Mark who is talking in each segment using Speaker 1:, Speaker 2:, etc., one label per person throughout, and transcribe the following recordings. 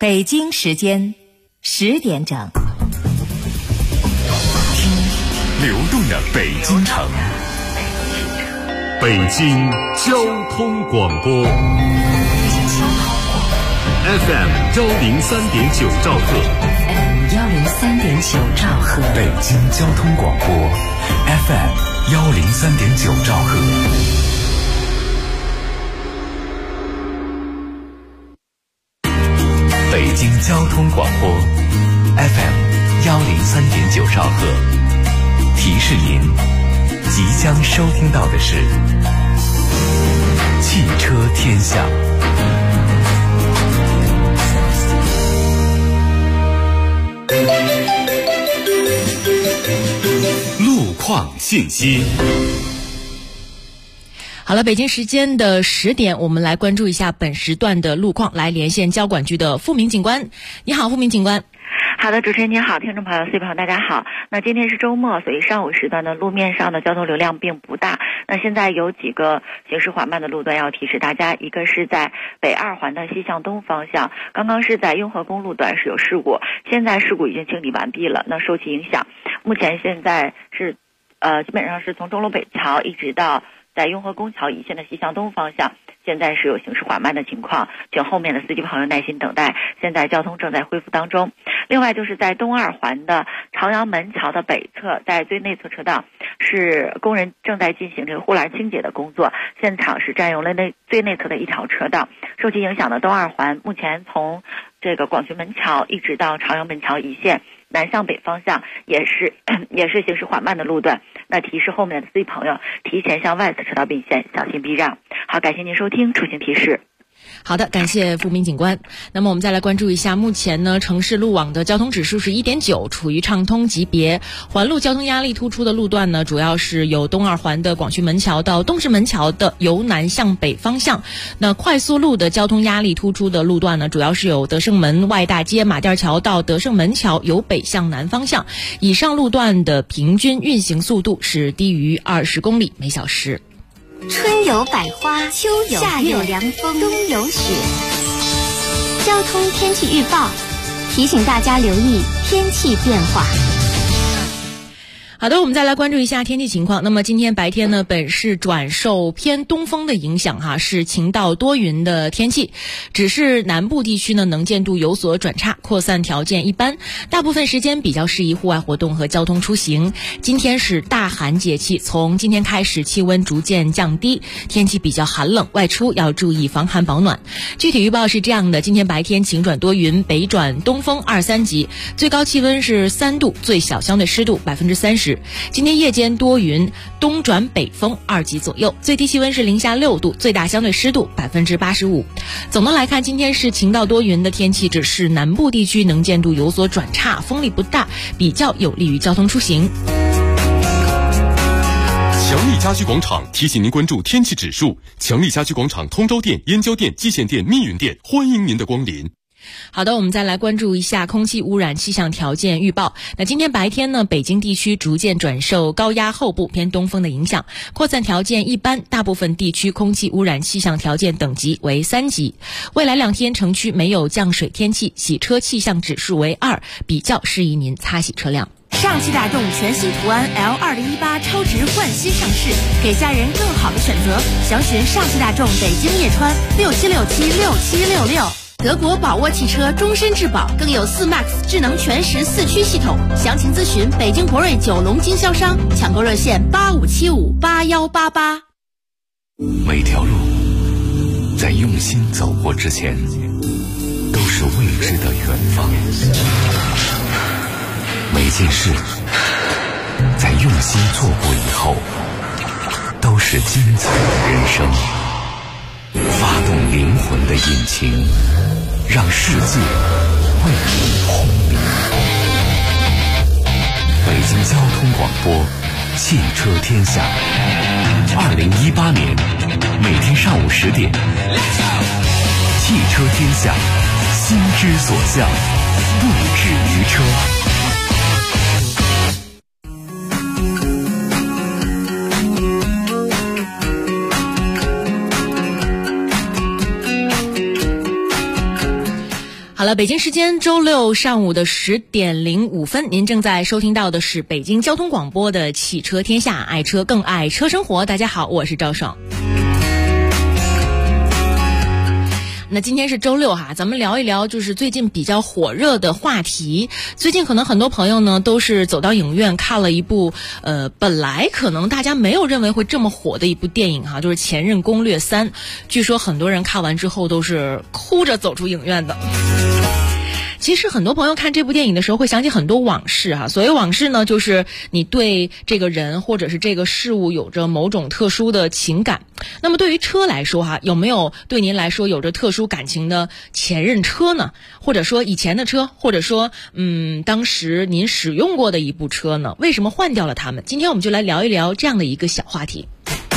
Speaker 1: 北京时间10点整，
Speaker 2: 听流动的北京城，北京交通广播 FM 103.9兆赫，
Speaker 1: 103.9兆赫，
Speaker 2: 北京交通广播 FM 103.9兆赫。北京交通广播 FM 103.9兆赫，提示您即将收听到的是汽车天下。路况信息。
Speaker 3: 好了，北京时间的10点，我们来关注一下本时段的路况，来连线交管局的付明警官。你好，付明警官。
Speaker 4: 好的，主持人您好，听众朋友、朋友大家好。那今天是周末，所以上午时段的路面上的交通流量并不大。那现在有几个行驶缓慢的路段要提示大家，一个是在北2环的西向东方向，刚刚是在雍和公路段是有事故，现在事故已经清理完毕了。那受其影响，目前现在是基本上是从钟楼北桥一直到在雍和宫桥一线的西向东方向，现在是有行驶缓慢的情况，请后面的司机朋友耐心等待，现在交通正在恢复当中。另外就是在东2环的朝阳门桥的北侧，在最内侧车道是工人正在进行这个护栏清洁的工作，现场是占用了最内侧的一条车道，受其影响的东2环目前从这个广渠门桥一直到朝阳门桥一线南向北方向也是行驶缓慢的路段，那提示后面的司机朋友提前向外侧车道并线，小心避让。好，感谢您收听出行提示。
Speaker 3: 好的，感谢付明警官。那么我们再来关注一下，目前呢，城市路网的交通指数是 1.9， 处于畅通级别。环路交通压力突出的路段呢，主要是有东2环的广渠门桥到东直门桥的由南向北方向。那快速路的交通压力突出的路段呢，主要是有德胜门外大街马甸桥到德胜门桥由北向南方向。以上路段的平均运行速度是低于20公里每小时。
Speaker 5: 春有百花，秋有夏有凉风，冬有雪。交通天气预报提醒大家留意天气变化。
Speaker 3: 好的，我们再来关注一下天气情况。那么今天白天呢，本市转受偏东风的影响是晴到多云的天气，只是南部地区呢能见度有所转差，扩散条件一般，大部分时间比较适宜户外活动和交通出行。今天是大寒节气，从今天开始气温逐渐降低，天气比较寒冷，外出要注意防寒保暖。具体预报是这样的，今天白天晴转多云，北转东风2-3级，最高气温是3度，最小相对湿度30%。今天夜间多云，东转北风2级左右，最低气温是零下6度，最大相对湿度85%。总的来看，今天是晴到多云的天气，只是南部地区能见度有所转差，风力不大，比较有利于交通出行。
Speaker 2: 强力家居广场提醒您关注天气指数，强力家居广场通州店、燕郊店、蓟县店、密云店，欢迎您的光临。
Speaker 3: 好的，我们再来关注一下空气污染气象条件预报。那今天白天呢，北京地区逐渐转受高压后部偏东风的影响，扩散条件一般，大部分地区空气污染气象条件等级为3级。未来2天城区没有降水天气，洗车气象指数为2，比较适宜您擦洗车辆。
Speaker 1: 上汽大众全新途安 L2018 超值焕新上市，给家人更好的选择。详询上汽大众北京叶川67676766。德国宝沃汽车终身质保，更有4MAX 智能全时4驱系统。详情咨询北京博瑞9龙经销商，抢购热线85758188。
Speaker 2: 每条路在用心走过之前，都是未知的远方。每件事在用心做过以后，都是精彩的人生。发动灵魂的引擎，让世界为你轰鸣。北京交通广播，汽车天下。2018年每天上午10点，汽车天下，心之所向，不止于车。
Speaker 3: 好了，北京时间周六上午的10点05分，您正在收听到的是北京交通广播的汽车天下，爱车更爱车生活。大家好，我是赵爽。那今天是周六哈，咱们聊一聊就是最近比较火热的话题。最近可能很多朋友呢都是走到影院看了一部本来可能大家没有认为会这么火的一部电影哈，就是《前任攻略3》。据说很多人看完之后都是哭着走出影院的。其实很多朋友看这部电影的时候会想起很多往事哈，所谓往事呢，就是你对这个人或者是这个事物有着某种特殊的情感。那么对于车来说哈，有没有对您来说有着特殊感情的前任车呢？或者说以前的车，或者说当时您使用过的一部车呢？为什么换掉了它们？今天我们就来聊一聊这样的一个小话题。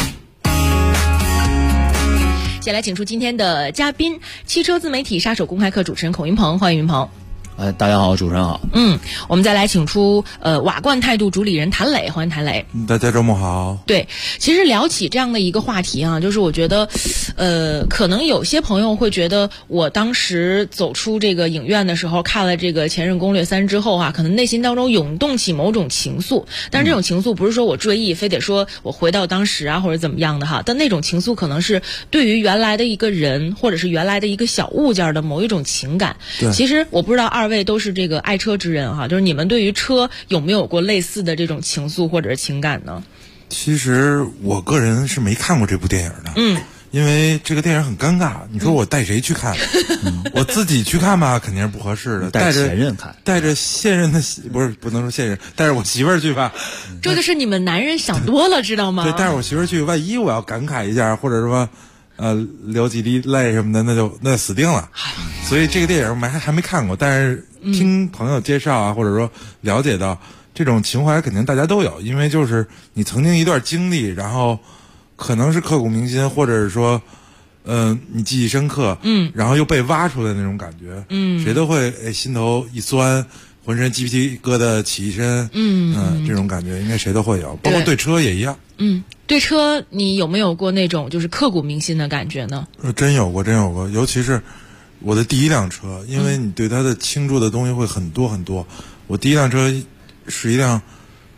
Speaker 3: 先来请出今天的嘉宾，汽车自媒体杀手公开课主持人孔云鹏，欢迎云鹏。
Speaker 6: 大家好，主持人好。
Speaker 3: 我们再来请出瓦罐态度主理人谭磊，欢迎谭磊。
Speaker 7: 大家周末好。
Speaker 3: 对，其实聊起这样的一个话题啊，就是我觉得可能有些朋友会觉得我当时走出这个影院的时候看了这个《前任攻略3》之后啊，可能内心当中涌动起某种情愫，但是这种情愫不是说我追忆非得说我回到当时啊或者怎么样的哈，但那种情愫可能是对于原来的一个人或者是原来的一个小物件的某一种情感。
Speaker 7: 对，
Speaker 3: 其实我不知道二位都是这个爱车之人哈，就是你们对于车有没有过类似的这种情愫或者是情感呢？
Speaker 7: 其实我个人是没看过这部电影的，因为这个电影很尴尬。你说我带谁去看？我自己去看吧，肯定是不合适的。
Speaker 6: 带前任看，
Speaker 7: 带着现任的不能说现任，带着我媳妇儿去吧。
Speaker 3: 这就是你们男人想多了，知道吗？
Speaker 7: 对，带着我媳妇儿去，万一我要感慨一下，或者说流几滴泪什么的，那就死定了。所以这个电影我还没看过，但是听朋友介绍啊，或者说了解到这种情怀肯定大家都有，因为就是你曾经一段经历，然后可能是刻骨铭心，或者是说你记忆深刻，然后又被挖出来那种感觉，谁都会心头一酸，浑身鸡皮疙瘩起一身，这种感觉应该谁都会有，包括对车也一样。
Speaker 3: 对车你有没有过那种就是刻骨铭心的感觉呢？
Speaker 7: 真有过，尤其是我的第一辆车，因为你对它的倾注的东西会很多很多。我第一辆车是一辆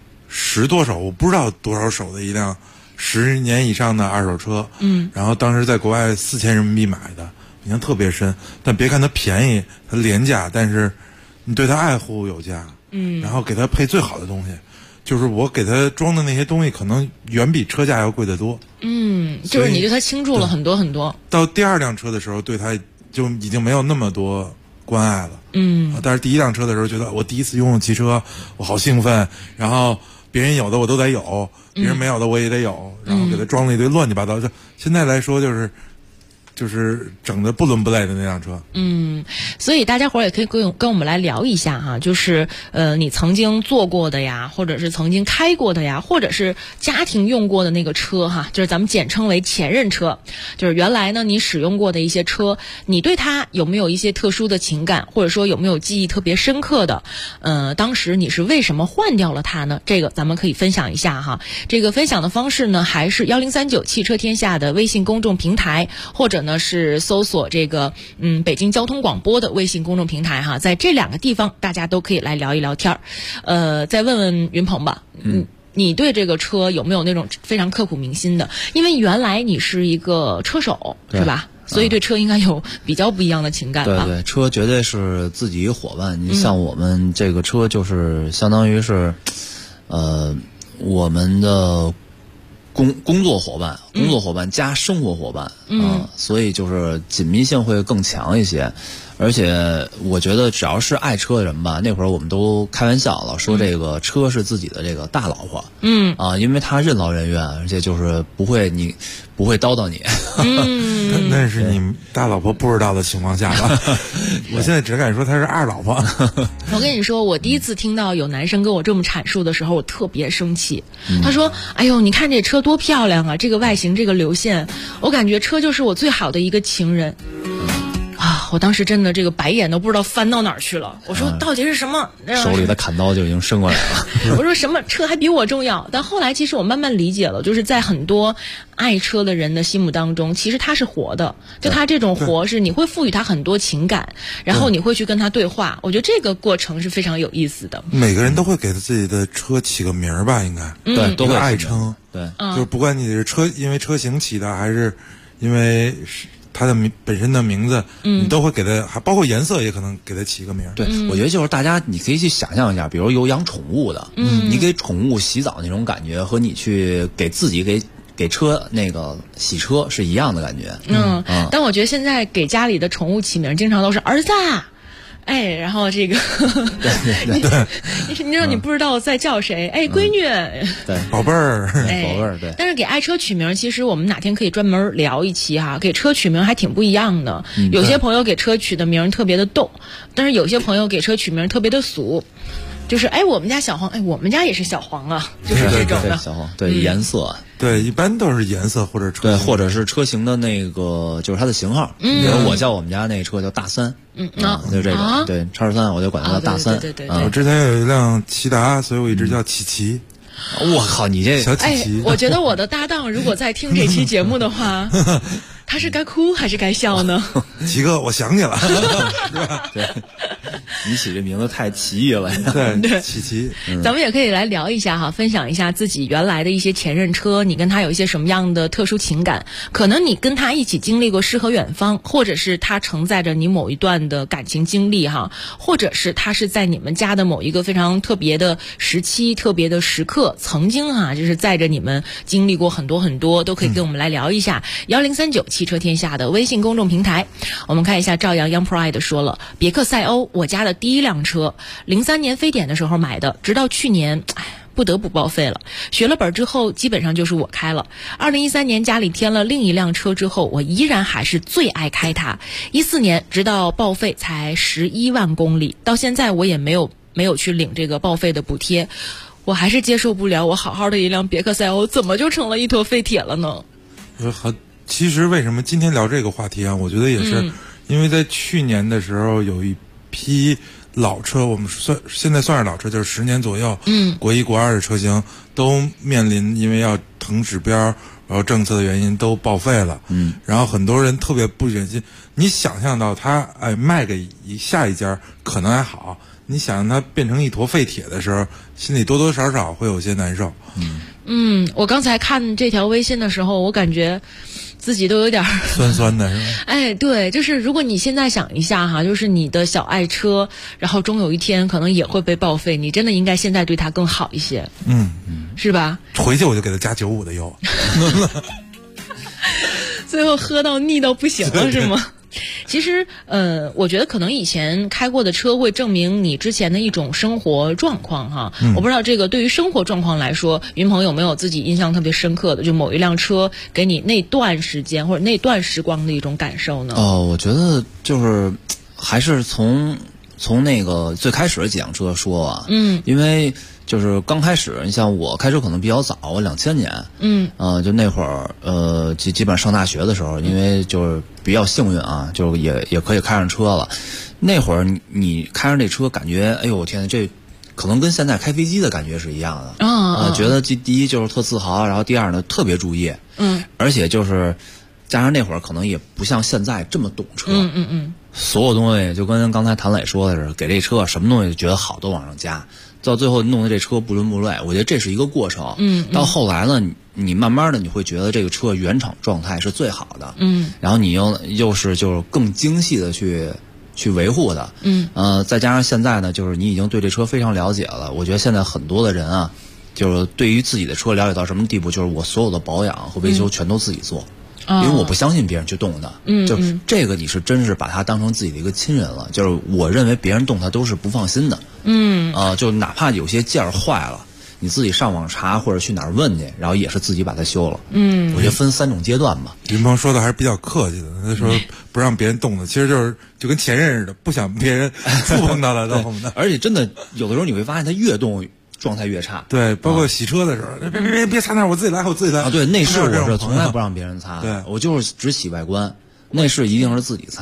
Speaker 7: 10多手，我不知道多少手的一辆10年以上的二手车，然后当时在国外4000人民币买的，印象特别深。但别看它便宜，它廉价，但是你对它爱护有加，然后给它配最好的东西。就是我给他装的那些东西，可能远比车价要贵得多。
Speaker 3: 就是你对他倾注了很多很多。
Speaker 7: 到第二辆车的时候，对他就已经没有那么多关爱了。但是第一辆车的时候，觉得我第一次拥有汽车，我好兴奋。然后别人有的我都得有，别人没有的我也得有，然后给他装了一堆乱七八糟。现在来说就是整的不伦不类的那辆车。
Speaker 3: 所以大家伙儿也可以跟我们来聊一下哈，就是你曾经坐过的呀，或者是曾经开过的呀，或者是家庭用过的那个车哈，就是咱们简称为前任车，就是原来呢你使用过的一些车，你对它有没有一些特殊的情感，或者说有没有记忆特别深刻的？当时你是为什么换掉了它呢？这个咱们可以分享一下哈。这个分享的方式呢，还是1039汽车天下的微信公众平台，或者呢是搜索这个北京交通广播的微信公众平台哈，在这2个地方大家都可以来聊一聊天儿。再问问云鹏吧，你对这个车有没有那种非常刻骨铭心的？因为原来你是一个车手是吧？所以对车应该有比较不一样的情感吧？
Speaker 6: 对，车绝对是自己一伙伴。你像我们这个车就是相当于是我们的工作伙伴加生活伙伴，所以就是紧密性会更强一些。而且我觉得只要是爱车的人吧，那会儿我们都开玩笑了，说这个车是自己的这个大老婆，因为他任劳任怨，而且就是不会叨叨你。
Speaker 7: 那是你大老婆不知道的情况下吧？我现在只敢说她是二老婆。
Speaker 3: 我跟你说，我第一次听到有男生跟我这么阐述的时候，我特别生气。他说：“哎呦，你看这车多漂亮啊，这个外形，这个流线，我感觉车就是我最好的一个情人。”啊， 我当时真的这个白眼都不知道翻到哪儿去了。我说到底是什么？
Speaker 6: 手里的砍刀就已经伸过来了。
Speaker 3: 我说什么车还比我重要？但后来其实我慢慢理解了，就是在很多爱车的人的心目当中，其实他是活的，就他这种活是你会赋予他很多情感，然后你会去跟他对话。我觉得这个过程是非常有意思的。
Speaker 7: 每个人都会给他自己的车起个名儿吧，应该
Speaker 6: 对，都会
Speaker 7: 爱称。
Speaker 6: 对，
Speaker 7: 就是不管你是车因为车型起的，还是因为它的本身的名字，你都会给它，还包括颜色也可能给它起个名。
Speaker 6: 对，我觉得就是大家你可以去想象一下，比如有养宠物的，你给宠物洗澡那种感觉，和你去给自己给车那个洗车是一样的感觉。
Speaker 3: 但我觉得现在给家里的宠物起名，经常都是儿子啊。哎，然后这个，你知道你不知道在叫谁？哎，闺女，
Speaker 6: 对，
Speaker 7: 宝贝儿，
Speaker 6: 宝贝儿，对。
Speaker 3: 但是给爱车取名，其实我们哪天可以专门聊一期哈。给车取名还挺不一样的，有些朋友给车取的名特别的逗，但是有些朋友给车取名特别的俗。就是哎，我们家小黄，哎，我们家也是小黄啊，就是这种的。
Speaker 6: 小黄，对，颜色，
Speaker 7: 对，一般都是颜色或者车，
Speaker 6: 对，或者是车型的那个，就是它的型号。比如我叫我们家那车叫大3，就这种，对，叉3，我就管它叫大3。
Speaker 3: 对。
Speaker 7: 我之前有一辆骐达，所以我一直叫琪琪。
Speaker 6: 我靠，你这
Speaker 7: 小琪琪！
Speaker 3: 我觉得我的搭档如果在听这期节目的话，他是该哭还是该笑呢？
Speaker 7: 齐哥，我想你了，是
Speaker 6: 吧？对，你起这名字太奇异了。
Speaker 7: 对，琪琪。
Speaker 3: 咱们也可以来聊一下哈，分享一下自己原来的一些前任车，你跟他有一些什么样的特殊情感？可能你跟他一起经历过诗和远方，或者是他承载着你某一段的感情经历哈，或者是他是在你们家的某一个非常特别的时期、特别的时刻，曾经哈就是载着你们经历过很多很多，都可以跟我们来聊一下。1039汽车天下的微信公众平台，我们看一下赵阳 Young Pride 说了，别克赛欧我家的第一辆车，03年非典的时候买的，直到去年不得不报废了。学了本之后基本上就是我开了。2013年家里添了另一辆车之后，我依然还是最爱开它。14年直到报废才11万公里，到现在我也没有去领这个报废的补贴。我还是接受不了，我好好的一辆别克赛欧怎么就成了一坨废铁了呢？
Speaker 7: 其实为什么今天聊这个话题啊？我觉得也是因为在去年的时候有一批老车，我们现在算是老车，就是10年左右，国1国2的车型都面临因为要腾指标，然后政策的原因都报废了，然后很多人特别不忍心。你想象到他卖给下一家可能还好，你想让它变成一坨废铁的时候，心里多多少少会有些难受。
Speaker 3: 我刚才看这条微信的时候，我感觉自己都有点
Speaker 7: 酸酸的，是吧？
Speaker 3: 哎，对，就是如果你现在想一下哈，就是你的小爱车，然后终有一天可能也会被报废，你真的应该现在对它更好一些，是吧？
Speaker 7: 回去我就给它加95的油，
Speaker 3: 最后喝到腻到不行了，是吗？其实，我觉得可能以前开过的车会证明你之前的一种生活状况哈。我不知道这个对于生活状况来说，云鹏有没有自己印象特别深刻的，就某一辆车给你那段时间或者那段时光的一种感受呢？
Speaker 6: 我觉得就是还是从那个最开始的几辆车说啊，因为就是刚开始，你像我开车可能比较早，我2000年，就那会儿，基本上上大学的时候，因为就是比较幸运啊，就也可以开上车了。那会儿你开上这车，感觉哎呦我天哪，这可能跟现在开飞机的感觉是一样的，觉得第一就是特自豪，然后第二呢特别注意，而且就是加上那会儿可能也不像现在这么懂车，所有东西就跟刚才谭磊说的是，给这车什么东西觉得好都往上加。到最后弄得这车不伦不类，我觉得这是一个过程。到后来呢，你慢慢的你会觉得这个车原厂状态是最好的。然后你又是就是更精细的去维护它。再加上现在呢，就是你已经对这车非常了解了。我觉得现在很多的人啊，就是对于自己的车了解到什么地步，就是我所有的保养和维修全都自己做。因为我不相信别人去动它，就是这个你是真是把它当成自己的一个亲人了，就是我认为别人动它都是不放心的，就哪怕有些件儿坏了，你自己上网查或者去哪儿问去，然后也是自己把它修了，我觉得分3种阶段吧。
Speaker 7: 云鹏说的还是比较客气的，他说不让别人动的，其实就跟前任似的，不想别人触碰到了到后面的，
Speaker 6: 而且真的有的时候你会发现它越动状态越差，
Speaker 7: 对，包括洗车的时候，别擦那儿，我自己来啊。
Speaker 6: 对，内饰我是从来不让别人擦，
Speaker 7: 对，
Speaker 6: 我就是只洗外观，内饰一定是自己擦。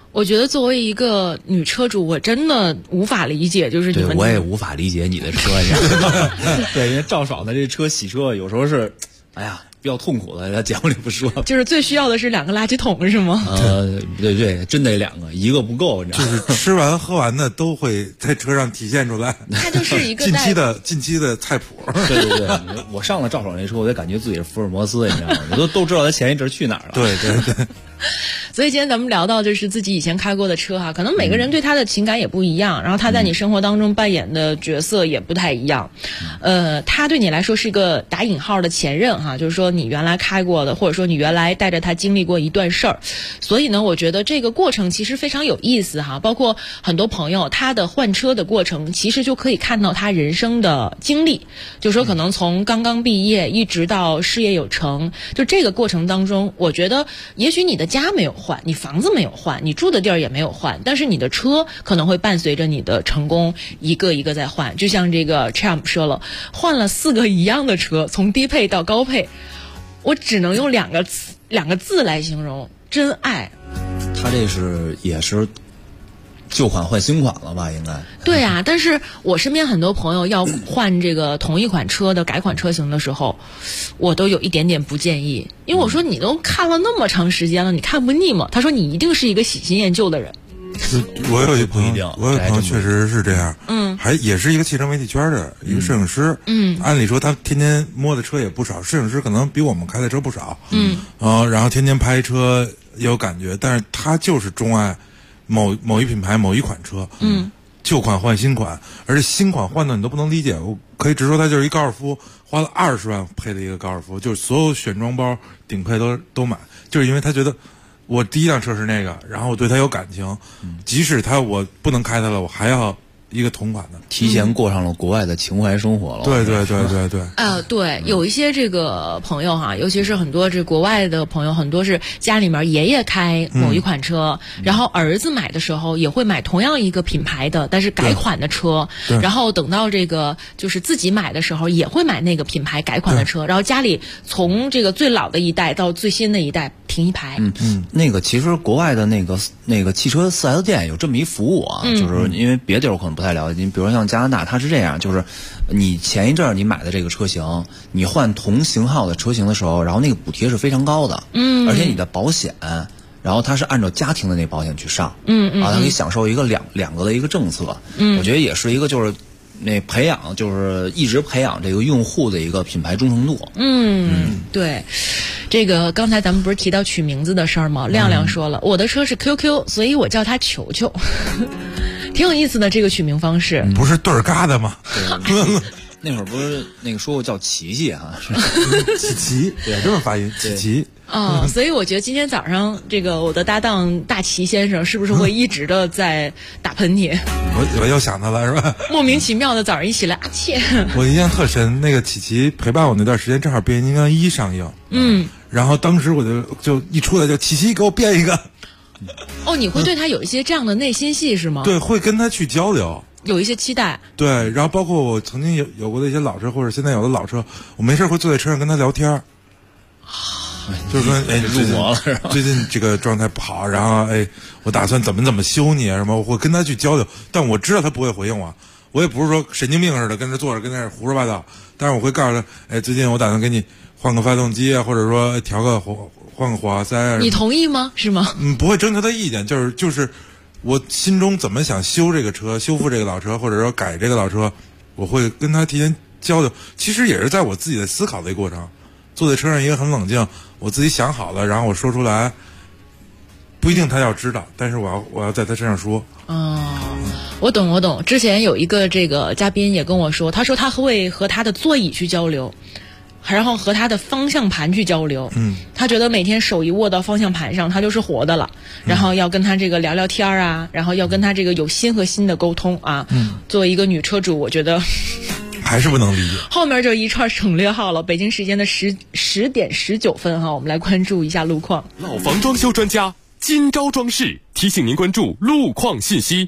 Speaker 3: 我觉得作为一个女车主，我真的无法理解，就是你们
Speaker 6: 我也无法理解你的车，你知道吗？对，因为赵爽的这车洗车有时候是，哎呀，比较痛苦的，在节目里不说。
Speaker 3: 就是最需要的是2个垃圾桶，是吗？
Speaker 6: 对，真得2个，一个不够，你知道吗？
Speaker 7: 就是吃完喝完的都会在车上体现出来。
Speaker 3: 它就是一个
Speaker 7: 近期的菜谱。
Speaker 6: 对，我上了赵爽这车，我就感觉自己是福尔摩斯，你知道吗？我都知道他前一阵去哪儿了。
Speaker 7: 对。
Speaker 3: 所以今天咱们聊到就是自己以前开过的车哈，可能每个人对他的情感也不一样，然后他在你生活当中扮演的角色也不太一样。他对你来说是一个打引号的前任哈，就是说你原来开过的，或者说你原来带着他经历过一段事儿。所以呢，我觉得这个过程其实非常有意思哈，包括很多朋友他的换车的过程，其实就可以看到他人生的经历，就是说可能从刚刚毕业一直到事业有成，就这个过程当中，我觉得也许你的家没有换，你房子没有换，你住的地儿也没有换，但是你的车可能会伴随着你的成功一个一个在换。就像这个 Champ 说了，换了4个一样的车，从低配到高配，我只能用两个字来形容：真爱。
Speaker 6: 他这也是旧款换新款了吧？应该
Speaker 3: 对啊，但是我身边很多朋友要换这个同一款车的改款车型的时候，我都有一点点不建议，因为我说你都看了那么长时间了，你看不腻吗？他说你一定是一个喜新厌旧的人。
Speaker 7: 我有一朋友确实是这样，也是一个汽车媒体圈的一个摄影师，按理说他天天摸的车也不少，摄影师可能比我们开的车不少，然后天天拍车也有感觉，但是他就是钟爱某一品牌某一款车，旧款换新款，而且新款换的你都不能理解，我可以直说他就是一高尔夫，花了20万配了一个高尔夫，就是所有选装包顶配都买，就是因为他觉得我第一辆车是那个，然后我对他有感情，即使我不能开它了，我还要一个同款的，
Speaker 6: 提前过上了国外的情怀生活了。
Speaker 7: 对。
Speaker 3: 对，有一些这个朋友哈，尤其是很多这国外的朋友，很多是家里面爷爷开某一款车，然后儿子买的时候也会买同样一个品牌的，但是改款的车，然后等到这个就是自己买的时候也会买那个品牌改款的车，然后家里从这个最老的一代到最新的一代停一排。
Speaker 6: 那个其实国外的那个汽车4S店有这么一服务啊，就是因为别地儿我可能不太了解，你比如像加拿大，它是这样，就是你前一阵儿你买的这个车型，你换同型号的车型的时候，然后那个补贴是非常高的，而且你的保险，然后它是按照家庭的那保险去上，它可以享受一个两个的一个政策，我觉得也是一个就是那培养，就是一直培养这个用户的一个品牌忠诚度。
Speaker 3: 对，这个刚才咱们不是提到取名字的事儿吗？亮亮说了，我的车是 QQ， 所以我叫它球球。挺有意思的这个取名方式，
Speaker 7: 不是对儿嘎的吗？
Speaker 6: 那会儿不是那个说过叫琪琪哈，
Speaker 7: 琪，对，这么发音，琪。
Speaker 3: 所以我觉得今天早上这个我的搭档大齐先生是不是会一直的在打喷嚏？
Speaker 7: 我又想他了是吧？
Speaker 3: 莫名其妙的早上一起来，切！
Speaker 7: 我印象特深，那个琪陪伴我那段时间正好变形金刚1上映，然后当时我就一出来就琪给我变一个。
Speaker 3: 你会对他有一些这样的内心戏是吗？
Speaker 7: 对，会跟他去交流，
Speaker 3: 有一些期待。对，
Speaker 7: 然后包括我曾经有过的一些老车，或者现在有的老车，我没事会坐在车上跟他聊天，就是说
Speaker 6: 入魔了，
Speaker 7: 最近这个状态不好，然后我打算怎么修你什么，我会跟他去交流，但我知道他不会回应我也不是说神经病似的跟那坐着跟那胡说八道，但是我会告诉他，最近我打算给你换个发动机啊，或者说换个火花塞啊。
Speaker 3: 你同意吗？是吗？
Speaker 7: 不会征求他意见，就是我心中怎么想修这个车，修复这个老车，或者说改这个老车，我会跟他提前交流。其实也是在我自己的思考的一个过程，坐在车上也很冷静，我自己想好了，然后我说出来，不一定他要知道，但是我要在他身上说。
Speaker 3: 我懂。之前有一个这个嘉宾也跟我说，他说他会和他的座椅去交流。然后和他的方向盘去交流，他觉得每天手一握到方向盘上，他就是活的了。然后要跟他这个聊聊天啊，然后要跟他这个有心和心的沟通啊。作为一个女车主，我觉得
Speaker 7: 还是不能理解。
Speaker 3: 后面这一串省略号了。北京时间的10点19分哈，我们来关注一下路况。
Speaker 8: 老房装修专家金招装饰提醒您关注路况信息。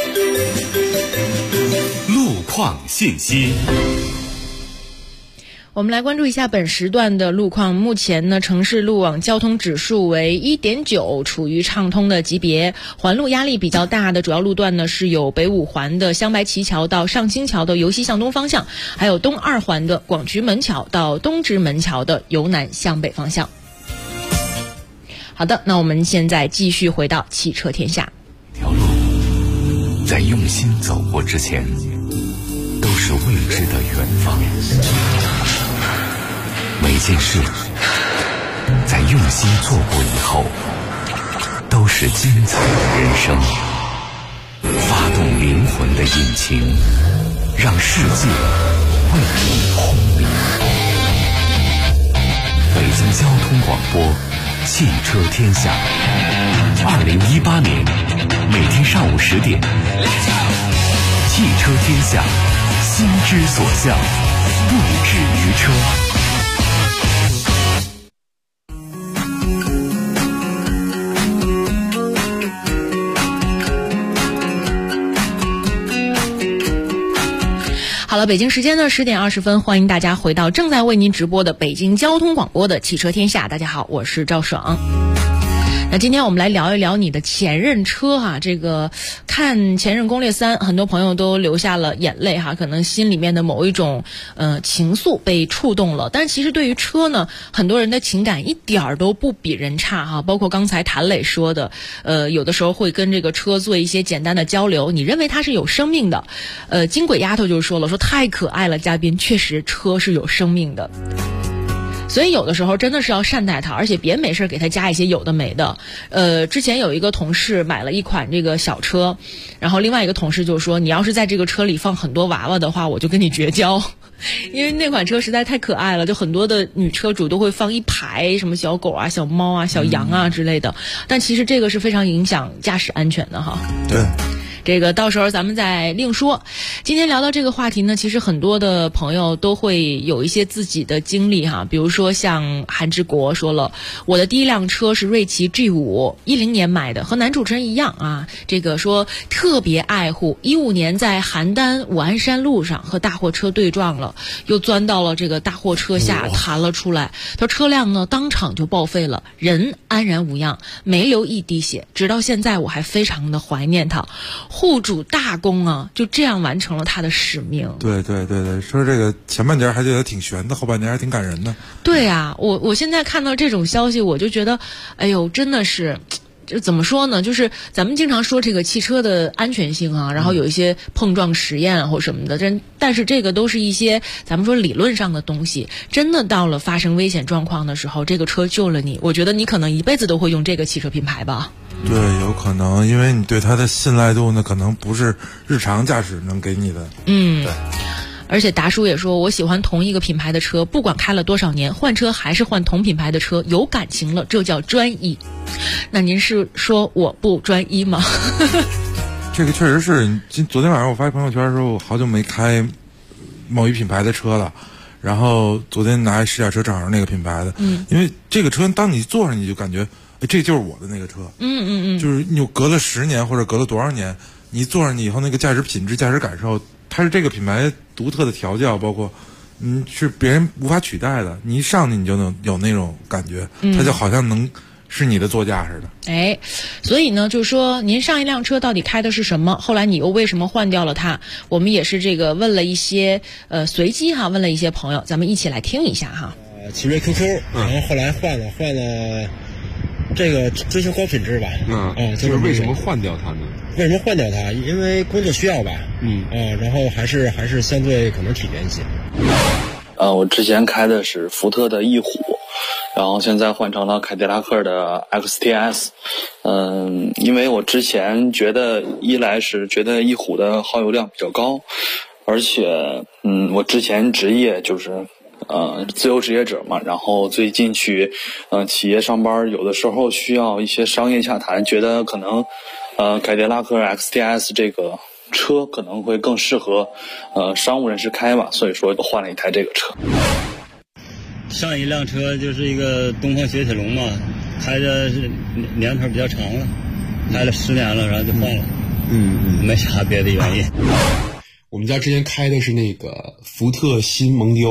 Speaker 8: 路况信息。
Speaker 3: 我们来关注一下本时段的路况。目前呢，城市路网交通指数为 1.9， 处于畅通的级别。环路压力比较大的主要路段呢，是有北五环的香白旗桥到上清桥的由西向东方向，还有东二环的广渠门桥到东直门桥的由南向北方向。好的，那我们现在继续回到汽车天下。
Speaker 2: 条路在用心走过之前，都是未知的远方。每件事在用心做过以后，都是精彩的人生。发动灵魂的引擎，让世界为你轰鸣。北京交通广播，汽车天下。2018年每天上午10点，汽车天下，心之所向，不止于车。
Speaker 3: 好了，北京时间的10点20分，欢迎大家回到正在为您直播的北京交通广播的汽车天下。大家好，我是赵爽。那今天我们来聊一聊你的前任车哈，这个看《前任攻略3》，很多朋友都流下了眼泪哈，可能心里面的某一种情愫被触动了。但是其实对于车呢，很多人的情感一点儿都不比人差哈，包括刚才谭磊说的，有的时候会跟这个车做一些简单的交流，你认为它是有生命的。金鬼丫头就说了，说太可爱了，嘉宾，确实车是有生命的。所以有的时候真的是要善待它，而且别没事给它加一些有的没的。之前有一个同事买了一款这个小车，然后另外一个同事就说，你要是在这个车里放很多娃娃的话，我就跟你绝交。因为那款车实在太可爱了，就很多的女车主都会放一排什么小狗啊、小猫啊、小羊啊之类的，但其实这个是非常影响驾驶安全的哈。
Speaker 7: 对。
Speaker 3: 这个到时候咱们再另说。今天聊到这个话题呢，其实很多的朋友都会有一些自己的经历哈，比如说像韩之国说了，我的第一辆车是瑞奇 G5，10年买的，和男主持人一样啊。这个说特别爱护，15年在邯郸武安山路上和大货车对撞了，又钻到了这个大货车下弹了出来。他说车辆呢当场就报废了，人安然无恙，没流一滴血，直到现在我还非常的怀念他。户主大功啊，就这样完成了他的使命。
Speaker 7: 对，说这个前半截还觉得挺悬的，后半截还挺感人的。
Speaker 3: 对啊，我现在看到这种消息，我就觉得，哎呦，真的是。就怎么说呢，就是咱们经常说这个汽车的安全性啊，然后有一些碰撞实验或什么的，但是这个都是一些咱们说理论上的东西，真的到了发生危险状况的时候，这个车救了你，我觉得你可能一辈子都会用这个汽车品牌吧。
Speaker 7: 对，有可能，因为你对它的信赖度呢，可能不是日常驾驶能给你的。
Speaker 3: 对。而且达叔也说，我喜欢同一个品牌的车，不管开了多少年，换车还是换同品牌的车，有感情了，这叫专一。那您是说我不专一吗？
Speaker 7: 这个确实是，昨天晚上我发朋友圈的时候，我好久没开某一品牌的车了，然后昨天拿试驾车正好是那个品牌的，因为这个车当你坐上你就感觉，哎，这就是我的那个车，就是你隔了10年或者隔了多少年，你坐上你以后那个驾驶品质、驾驶感受，它是这个品牌独特的调教，包括是别人无法取代的，你一上去你就能有那种感觉，它就好像能是你的座驾似的。
Speaker 3: 哎，所以呢，就是说您上一辆车到底开的是什么？后来你又为什么换掉了它？我们也是这个问了一些随机哈，问了一些朋友，咱们一起来听一下哈。
Speaker 9: 奇瑞 QQ， 然后后来换了这个追求高品质吧。
Speaker 10: 就是为什么换掉它呢？
Speaker 9: 为什么换掉它？因为工作需要吧。然后还是相对可能体面一些。
Speaker 11: 我之前开的是福特的翼虎，然后现在换成了凯迪拉克的 XTS。因为我之前觉得一来是觉得翼虎的耗油量比较高，而且我之前职业就是自由职业者嘛，然后最近去企业上班，有的时候需要一些商业洽谈，觉得可能凯迪拉克 XTS 这个车可能会更适合商务人士开吧，所以说换了一台这个车。
Speaker 9: 上一辆车就是一个东风雪铁龙嘛，开的是年头比较长了，开了10年了，然后就换了。没啥别的原因。
Speaker 10: 我们家之前开的是那个福特新蒙迪欧，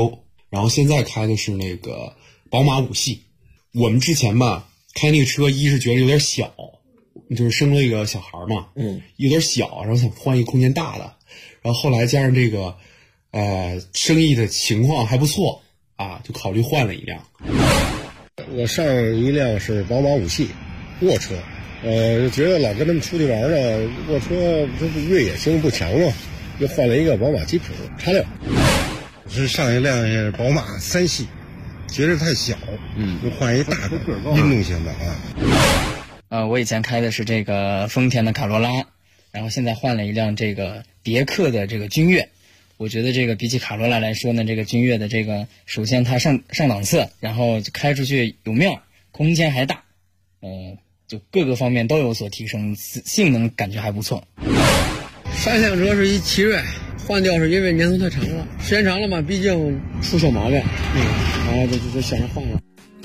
Speaker 10: 然后现在开的是那个宝马5系。我们之前吧开那个车，一是觉得有点小，就是生了一个小孩嘛，有点小，然后想换一个空间大的，然后后来加上这个生意的情况还不错啊，就考虑换了一辆。
Speaker 12: 我上一辆是宝马5系卧车，就觉得老跟他们出去玩呢，卧车这不越野性不强嘛，又换了一个宝马吉普X6。是上一辆是宝马3系，觉得太小，又换一大个运动型的啊。
Speaker 13: 我以前开的是这个丰田的卡罗拉，然后现在换了一辆这个别克的这个君越。我觉得这个比起卡罗拉来说呢，这个君越的这个首先它上档次，然后开出去有面，空间还大，就各个方面都有所提升，性能感觉还不错。
Speaker 14: 上辆车是一奇瑞，换掉是因为年头太长了，时间长了嘛，毕竟出小毛病，然后就想着换了。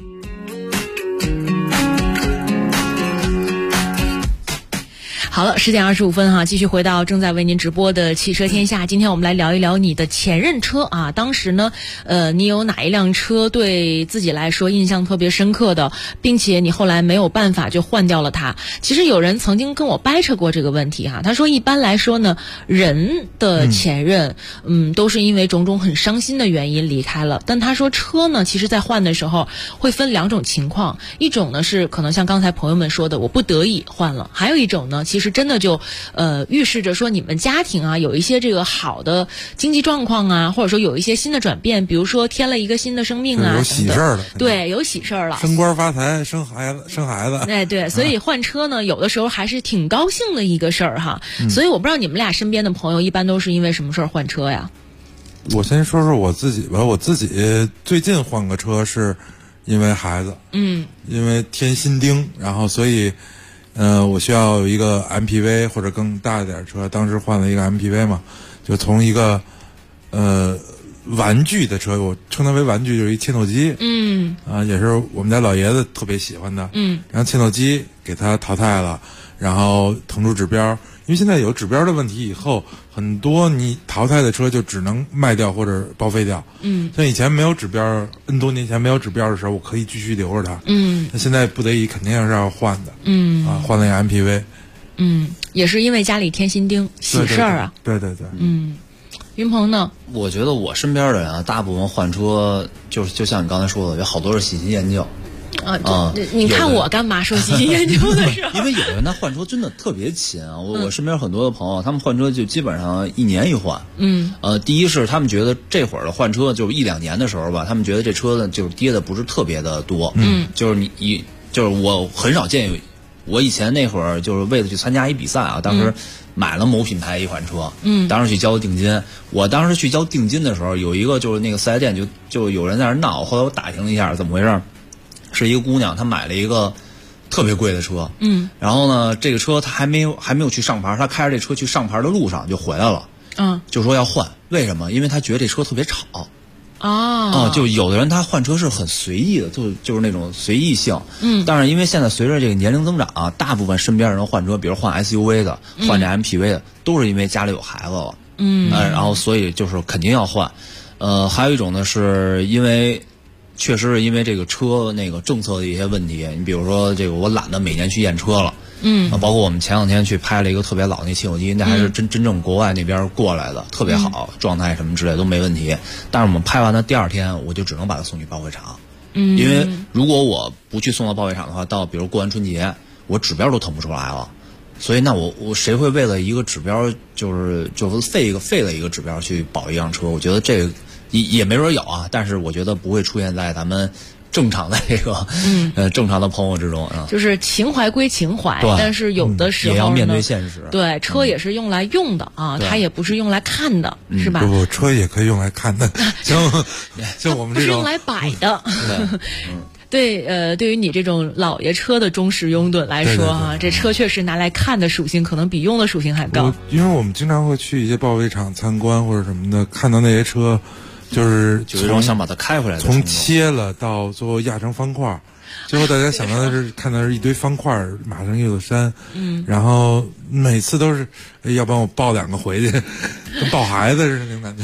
Speaker 3: 好了，10点25分哈，继续回到正在为您直播的汽车天下。今天我们来聊一聊你的前任车啊。当时呢，你有哪一辆车对自己来说印象特别深刻的，并且你后来没有办法就换掉了它？其实有人曾经跟我掰扯过这个问题哈。他说一般来说呢，人的前任，都是因为种种很伤心的原因离开了。但他说车呢，其实在换的时候会分两种情况，一种呢是可能像刚才朋友们说的，我不得已换了；还有一种呢，其实真的就预示着说你们家庭啊有一些这个好的经济状况啊，或者说有一些新的转变，比如说添了一个新的生命啊，
Speaker 7: 有喜事儿了，
Speaker 3: 对，有喜事儿了，
Speaker 7: 升官发财，生孩子。
Speaker 3: 哎，对，所以换车呢，有的时候还是挺高兴的一个事儿哈。所以我不知道你们俩身边的朋友一般都是因为什么事儿换车呀？
Speaker 7: 我先说说我自己吧，我自己最近换个车是因为孩子，因为添新丁，然后所以。我需要有一个 MPV 或者更大一点的车，当时换了一个 MPV 嘛，就从一个玩具的车，我称它为玩具，就是一切诺基，也是我们家老爷子特别喜欢的，然后切诺基给他淘汰了，然后腾出指标，因为现在有指标的问题以后，很多你淘汰的车就只能卖掉或者报废掉，像以前没有指标 N 多年前没有指标的时候，我可以继续留着它，那现在不得已肯定是要换的，换了一个 MPV，
Speaker 3: 也是因为家里添新丁，喜事儿啊，
Speaker 7: 对，
Speaker 3: 云鹏呢？
Speaker 6: 我觉得我身边的人啊，大部分换车就像你刚才说的，有好多是喜新厌旧。
Speaker 3: 你看我干嘛说喜新厌旧的时候？
Speaker 6: 因为有的人他换车真的特别勤啊，我身边很多的朋友，他们换车就基本上1年一换。第一是他们觉得这会儿的换车就是1-2年的时候吧，他们觉得这车呢就是跌的不是特别的多。就是就是我很少见，我以前那会儿就是为了去参加一比赛啊，当时买了某品牌一款车，当时去交定金。我当时去交定金的时候，有一个就是那个四 S 店就有人在那儿闹，后来我打听了一下怎么回事，是一个姑娘她买了一个特别贵的车，然后呢这个车她还没有去上牌，她开着这车去上牌的路上就回来了，就说要换，为什么？因为她觉得这车特别吵。就有的人他换车是很随意的，就是那种随意性。但是因为现在随着这个年龄增长啊，大部分身边人换车，比如换 SUV 的，换这 MPV 的，都是因为家里有孩子了。然后所以就是肯定要换。还有一种呢，是因为确实是因为这个车那个政策的一些问题，你比如说这个我懒得每年去验车了。包括我们前2天去拍了一个特别老那切诺基，那还是真正国外那边过来的，特别好，状态什么之类都没问题。但是我们拍完的第2天，我就只能把它送去报废厂，因为如果我不去送到报废厂的话，到比如过完春节，我指标都腾不出来了。所以那我谁会为了一个指标就是费了一个指标去保一辆车？我觉得这个也没准有啊，但是我觉得不会出现在咱们正常的这个正常的朋友之中啊，
Speaker 3: 就是情怀归情怀，但是有的时候
Speaker 6: 也要面对现实。
Speaker 3: 对，车也是用来用的啊，它也不是用来看的，是吧？
Speaker 7: 不，车也可以用来看的，像我们这种
Speaker 3: 不是用来摆的。对，对于你这种老爷车的忠实拥趸来说哈，这车确实拿来看的属性可能比用的属性还高。
Speaker 7: 因为我们经常会去一些报废厂参观或者什么的，看到那些车。就是
Speaker 6: 有一种想把它开回来的，
Speaker 7: 从切了到最后压成方块，最后大家想到的是看到是一堆方块马上又有山，然后每次都是，要不然我抱2个回去，跟抱孩子似的那种感觉。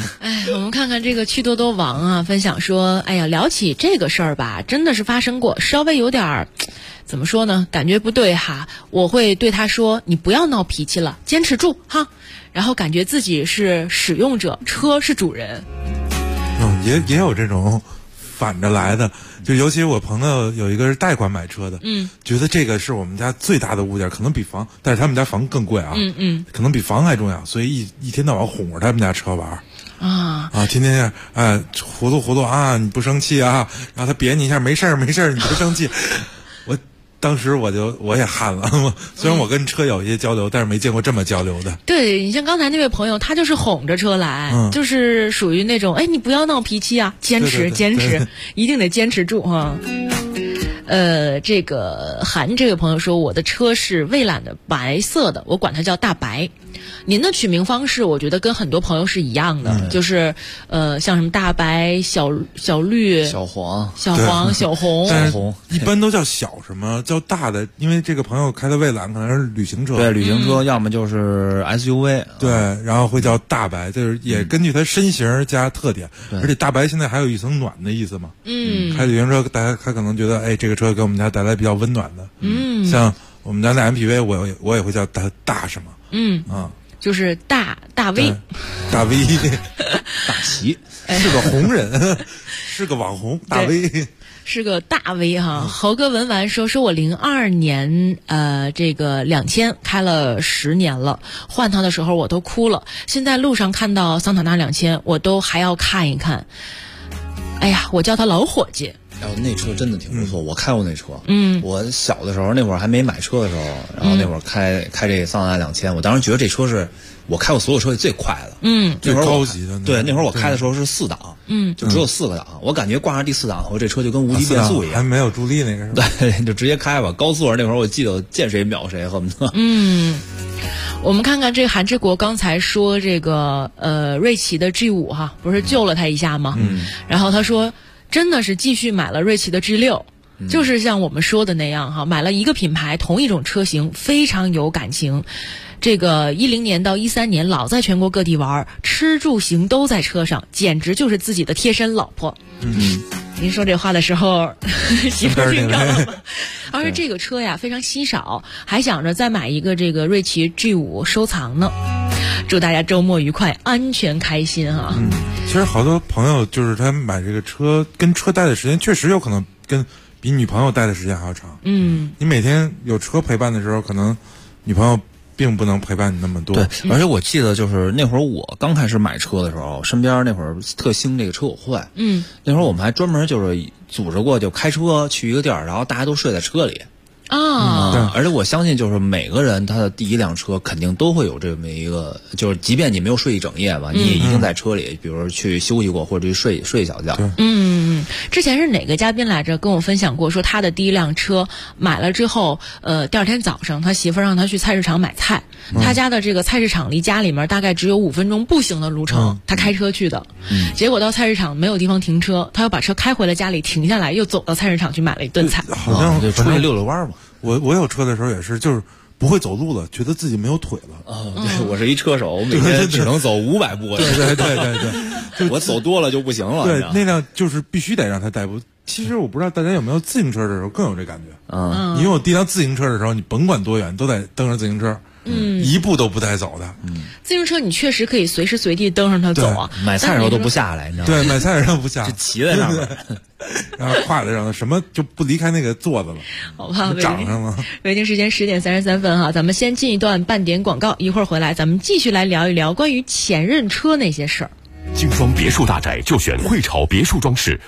Speaker 3: 我们看看这个趣多多王啊，分享说，哎呀，聊起这个事儿吧，真的是发生过，稍微有点儿，怎么说呢？感觉不对哈，我会对他说，你不要闹脾气了，坚持住哈。然后感觉自己是使用者，车是主人。
Speaker 7: 也有这种反着来的，就尤其我朋友有一个是贷款买车的，觉得这个是我们家最大的物件，可能比房，但是他们家房更贵啊，可能比房还重要，所以一天到晚哄着他们家车玩啊，天天糊涂啊，你不生气啊，然后他别你一下，没事儿，你不生气。当时我也汗了，虽然我跟车有一些交流，但是没见过这么交流的。
Speaker 3: 对，你像刚才那位朋友，他就是哄着车来，就是属于那种，哎，你不要闹脾气啊，坚持，一定得坚持住哈。这个韩这位朋友说，我的车是蔚揽的白色的，我管它叫大白。您的取名方式我觉得跟很多朋友是一样的，就是像什么大白、小绿、
Speaker 6: 小黄、
Speaker 3: 小红，
Speaker 7: 但是一般都叫小什么叫大的，因为这个朋友开的蔚揽可能是旅行车，
Speaker 6: 对，旅行车要么就是 SUV，
Speaker 7: 对，然后会叫大白，就是也根据它身形加特点，而且大白现在还有一层暖的意思嘛，开旅行车大家他可能觉得，哎，这个车给我们家带来比较温暖的，像我们家那 MPV 我也会叫它大什么，
Speaker 3: 就是大 V，
Speaker 7: 大 V，
Speaker 6: 大旗，
Speaker 7: 是个红人，是个网红，大 V，
Speaker 3: 是个大 V 哈。猴哥文玩说我02年这个2000开了10年了，换它的时候我都哭了，现在路上看到桑塔纳2000我都还要看一看。哎呀，我叫他老伙计。
Speaker 6: 那车真的挺不错，我开过那车。我小的时候那会儿还没买车的时候，然后那会儿开这桑塔纳2000，我当时觉得这车是我开过所有车里最快的。
Speaker 7: 最高级的。
Speaker 6: 对，那会儿我开的时候是4档，就只有4个档。我感觉挂上第4档后，这车就跟无敌变速一样，
Speaker 7: 还没有助力那个是吧？
Speaker 6: 对，就直接开吧。高速上那会儿我记得见谁秒谁，恨不得。
Speaker 3: 我们看看这个韩志国刚才说这个瑞奇的 G5 哈，不是救了他一下吗？然后他说。真的是继续买了瑞奇的 G6，就是像我们说的那样哈，买了一个品牌同一种车型，非常有感情。这个10年到13年老在全国各地玩，吃住行都在车上，简直就是自己的贴身老婆。您说这话的时候，媳妇儿听着了吗？而且这个车呀非常稀少，还想着再买一个这个瑞奇 G5 收藏呢。祝大家周末愉快，安全开心哈。
Speaker 7: 其实好多朋友就是他买这个车，跟车待的时间确实有可能比女朋友待的时间还要长。你每天有车陪伴的时候，可能女朋友并不能陪伴你那么多。
Speaker 6: 对，而且我记得就是那会儿我刚开始买车的时候，身边那会儿特兴这个车友会。那会儿我们还专门就是组织过，就开车去一个地儿，然后大家都睡在车里。而且我相信，就是每个人他的第一辆车肯定都会有这么一个，就是即便你没有睡一整夜吧，你也一定在车里，比如说去休息过或者去睡一小觉。
Speaker 3: 之前是哪个嘉宾来着跟我分享过，说他的第一辆车买了之后，第二天早上他媳妇让他去菜市场买菜，他家的这个菜市场离家里面大概只有5分钟步行的路程，他开车去的，结果到菜市场没有地方停车，他又把车开回了家里，停下来又走到菜市场去买了一顿菜，
Speaker 7: 好像
Speaker 6: 就出去溜溜弯嘛。
Speaker 7: 我有车的时候也是，就是不会走路了，觉得自己没有腿了。
Speaker 6: 对，我是一车手，我每天只能走500步。
Speaker 7: 对，
Speaker 6: 我走多了就不行了。
Speaker 7: 对，那辆就是必须得让他代步。其实我不知道大家有没有自行车的时候更有这感觉。你拥有第一辆自行车的时候，你甭管多远都得蹬上自行车。一步都不带走的。
Speaker 3: 自行车你确实可以随时随地蹬上它走啊。
Speaker 6: 买菜的时候都不下来，你知道吗？
Speaker 7: 对，买菜的时候不下来，
Speaker 6: 就骑在上面，
Speaker 7: 然后挎在上面，什么就不离开那个座子了。
Speaker 3: 好吧，
Speaker 7: 长上了。
Speaker 3: 北京时间10点33分哈，咱们先进一段半点广告，一会儿回来咱们继续来聊一聊关于前任车那些事儿。
Speaker 8: 精装别墅大宅就选汇潮别墅装饰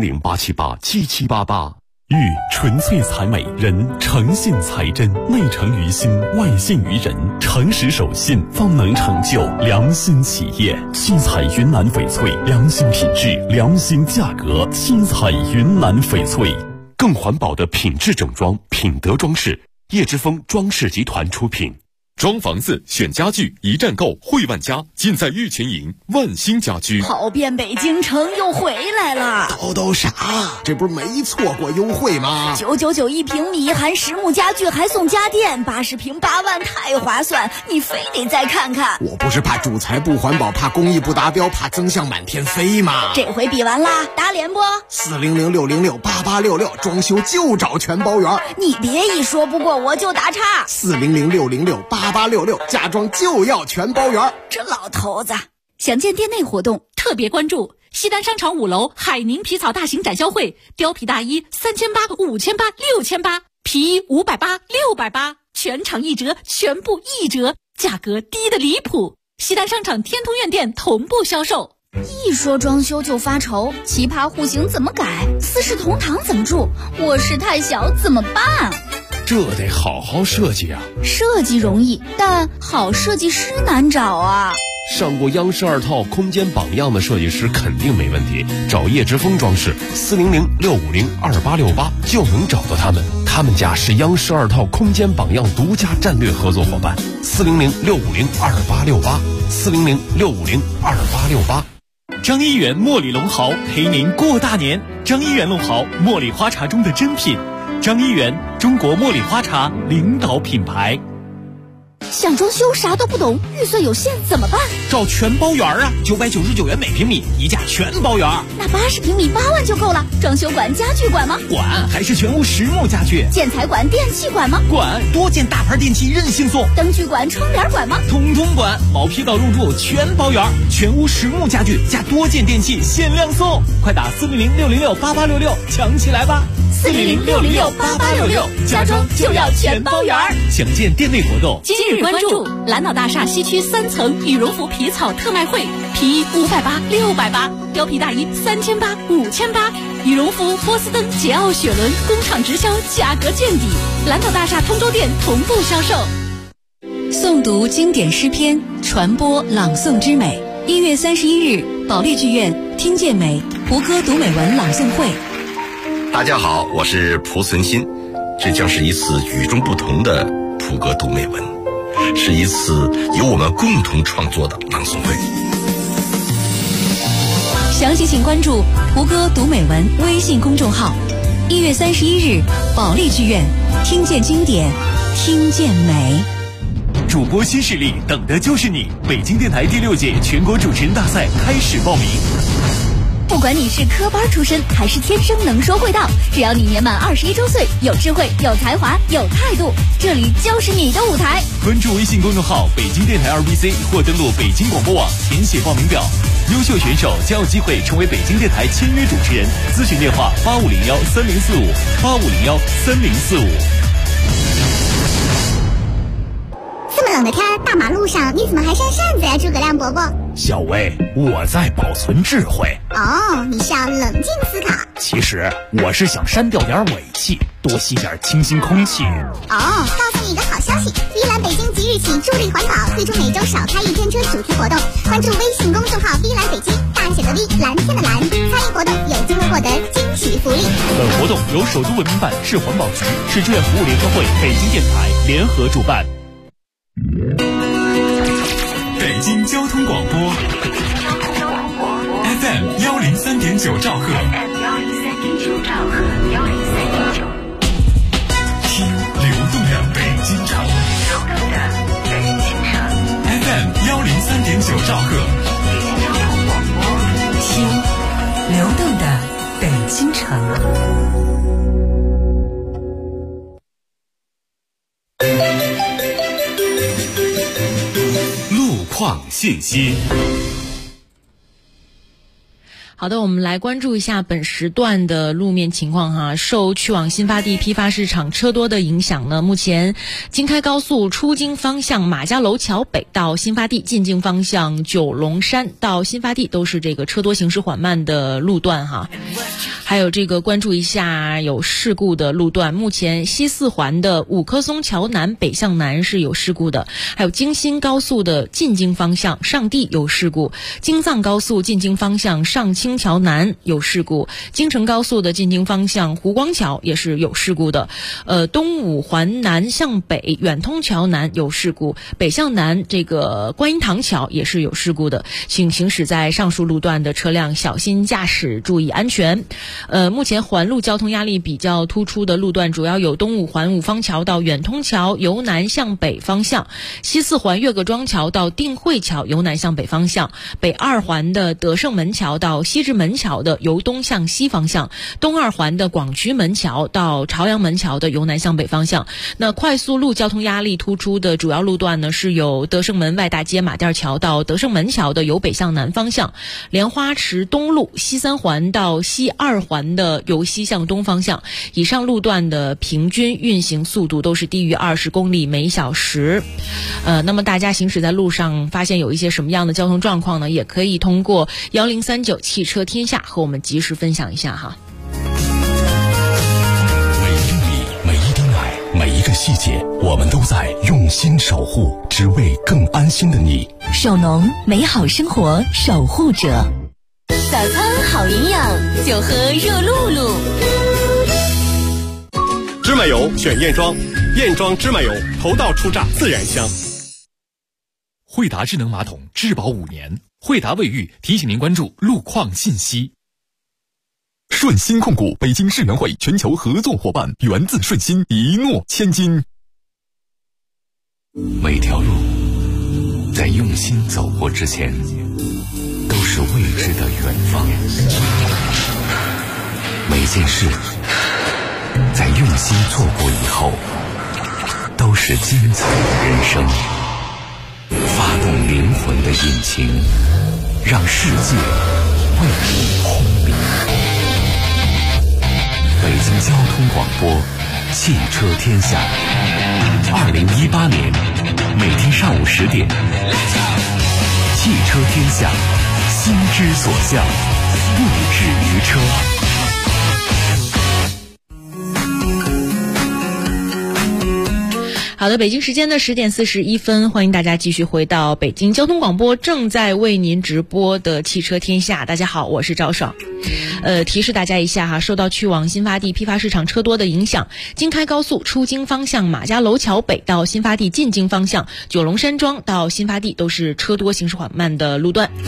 Speaker 8: ，400-878-7788。玉纯粹才美，人诚信才真，内诚于心，外信于人，诚实守信，方能成就良心企业。七彩云南翡翠，良心品质，良心价格。七彩云南翡翠，更环保的品质整装，品德装饰，叶之峰装饰集团出品。 装房子选家具，一站购汇万家，尽在玉泉营万兴家居。
Speaker 15: 跑遍北京城又回来了，
Speaker 16: 都傻，这不是没错过优惠吗
Speaker 15: ？999一平米，含实木家具还送家电，80平8万，太划算！你非得再看看。
Speaker 16: 我不是怕主材不环保，怕工艺不达标，怕增项满天飞吗？
Speaker 15: 这回比完啦，打脸不？400-606-8866，装修就找全包圆。你别一说不过我就打岔。
Speaker 16: 400-606-8866，家装就要全包圆。
Speaker 15: 这老头子。详见店内活动，
Speaker 17: 特别关注西单商场5楼海宁皮草大型展销会，貂皮大衣3800、5800、6800，皮衣580、680，全场1折，全部1折，价格低得离谱。西单商场天通苑店同步销售。
Speaker 15: 一说装修就发愁，奇葩户型怎么改？四世同堂怎么住？卧室太小怎么办？
Speaker 18: 这得好好设计啊！
Speaker 15: 设计容易，但好设计师难找啊。
Speaker 18: 上过央视2套空间榜样的设计师肯定没问题，找叶之峰装饰，400-650-2868就能找到他们。他们家是央视2套空间榜样独家战略合作伙伴，400-650-2868，400-650-2868。
Speaker 19: 张一元茉莉龙毫陪您过大年。张一元龙毫，茉莉花茶中的珍品。张一元，中国茉莉花茶领导品牌。
Speaker 15: 想装修啥都不懂，预算有限怎么办？
Speaker 19: 找全包圆啊，999元每平米，一价全包圆。
Speaker 15: 那80平米8万就够了。装修管、家具管吗？
Speaker 19: 管，还是全屋实木家具。
Speaker 15: 建材管、电器管吗？
Speaker 19: 管，多件大牌电器任性送。
Speaker 15: 灯具管、窗帘管吗？
Speaker 19: 统统管，毛坯到入住全包圆，全屋实木家具加多件电器限量送，快打400-606-8866抢起来吧
Speaker 15: ！400-606-8866，家装就要全包圆。
Speaker 19: 详见店内活动。
Speaker 17: 今日关注蓝岛大厦西区3层羽绒服皮草特卖会，皮衣580、680，貂皮大衣3800、5800，羽绒服、波司登、捷奥雪伦工厂直销，价格见底。蓝岛大厦通州店同步销售。
Speaker 20: 诵读经典诗篇，传播朗诵之美。1月31日，保利剧院听见美胡歌读美文朗诵会。
Speaker 21: 大家好，我是蒲存昕，这将是一次与众不同的蒲歌读美文，是一次由我们共同创作的朗诵会。
Speaker 20: 详细请关注胡歌读美文微信公众号。1月31日，保利剧院听见经典，听见美。
Speaker 19: 主播新势力，等的就是你！北京电台第6届全国主持人大赛开始报名。
Speaker 15: 不管你是科班出身还是天生能说会道，只要你年满21周岁，有智慧、有才华、有态度，这里就是你的舞台。
Speaker 19: 关注微信公众号北京电台2BC 或登录北京广播网填写报名表，优秀选手将有机会成为北京电台签约主持人。咨询电话8501-3045，8501-3045。
Speaker 22: 这么冷的天，大马路上你怎么还扇扇子呀，诸葛亮伯伯？
Speaker 19: 小薇，我在保存智慧。
Speaker 22: 哦，你是要冷静思考。
Speaker 19: 其实我是想删掉点尾气，多吸点清新空气。
Speaker 22: 哦，告诉你一个好消息，依兰北京即日起助力环保，推出每周少开1天车主题活动。关注微信公众号“依兰北京”，大写的 V， 蓝天的蓝，参与活动有机会获得惊喜福利。
Speaker 19: 本活动由首都文明办、市环保局、市志愿服务联合会、北京电台联合主办。
Speaker 8: 北京交通广播 FM 103.9兆赫，听流动的北京城。FM 103.9兆赫，
Speaker 20: 听流动的北京城。
Speaker 8: 况信息。
Speaker 3: 好的，我们来关注一下本时段的路面情况哈。受去往新发地批发市场车多的影响呢，目前京开高速出京方向马家楼桥北到新发地，进京方向九龙山到新发地都是这个车多行驶缓慢的路段哈。还有这个关注一下有事故的路段，目前西四环的五棵松桥南北向南是有事故的，还有京新高速的进京方向上地有事故，京藏高速进京方向上清清桥南有事故，京承高速的进京方向湖光桥也是有事故的，东五环南向北远通桥南有事故，北向南这个观音堂桥也是有事故的，请行驶在上述路段的车辆小心驾驶，注意安全。目前环路交通压力比较突出的路段主要有东五环五方桥到远通桥由南向北方向，西四环岳各庄桥到定慧桥由南向北方向，北二环的德胜门桥到西直门桥的由东向西方向，东二环的广渠门桥到朝阳门桥的由南向北方向。那快速路交通压力突出的主要路段呢，是有德胜门外大街马甸桥到德胜门桥的由北向南方向，莲花池东路西三环到西二环的由西向东方向。以上路段的平均运行速度都是低于20公里每小时。那么大家行驶在路上发现有一些什么样的交通状况呢？也可以通过1039汽车天下和我们及时分享一下哈。
Speaker 8: 每一公里，每一滴奶，每一个细节，我们都在用心守护，只为更安心的你。
Speaker 15: 手农，美好生活守护者。早餐好营养，就喝热露露。
Speaker 4: 芝麻油选燕庄，燕庄芝麻油头道出榨，自然香。
Speaker 19: 惠达智能马桶质保5年，惠达卫浴提醒您关注路况信息。
Speaker 8: 顺鑫控股北京世园会全球合作伙伴，源自顺鑫，一诺千金。
Speaker 2: 每条路在用心走过之前，都是未知的远方。每件事在用心做过以后，都是精彩的人生。发动灵魂的引擎，让世界为你轰鸣。北京交通广播，汽车天下。2018年每天上午10点，汽车天下，心之所向，不止于车。
Speaker 3: 好的，北京时间的10点41分，欢迎大家继续回到北京交通广播正在为您直播的汽车天下。大家好，我是赵爽。提示大家一下哈，受到去往新发地批发市场车多的影响，京开高速出京方向马家楼桥北到新发地进京方向九龙山庄到新发地都是车多行驶缓慢的路段。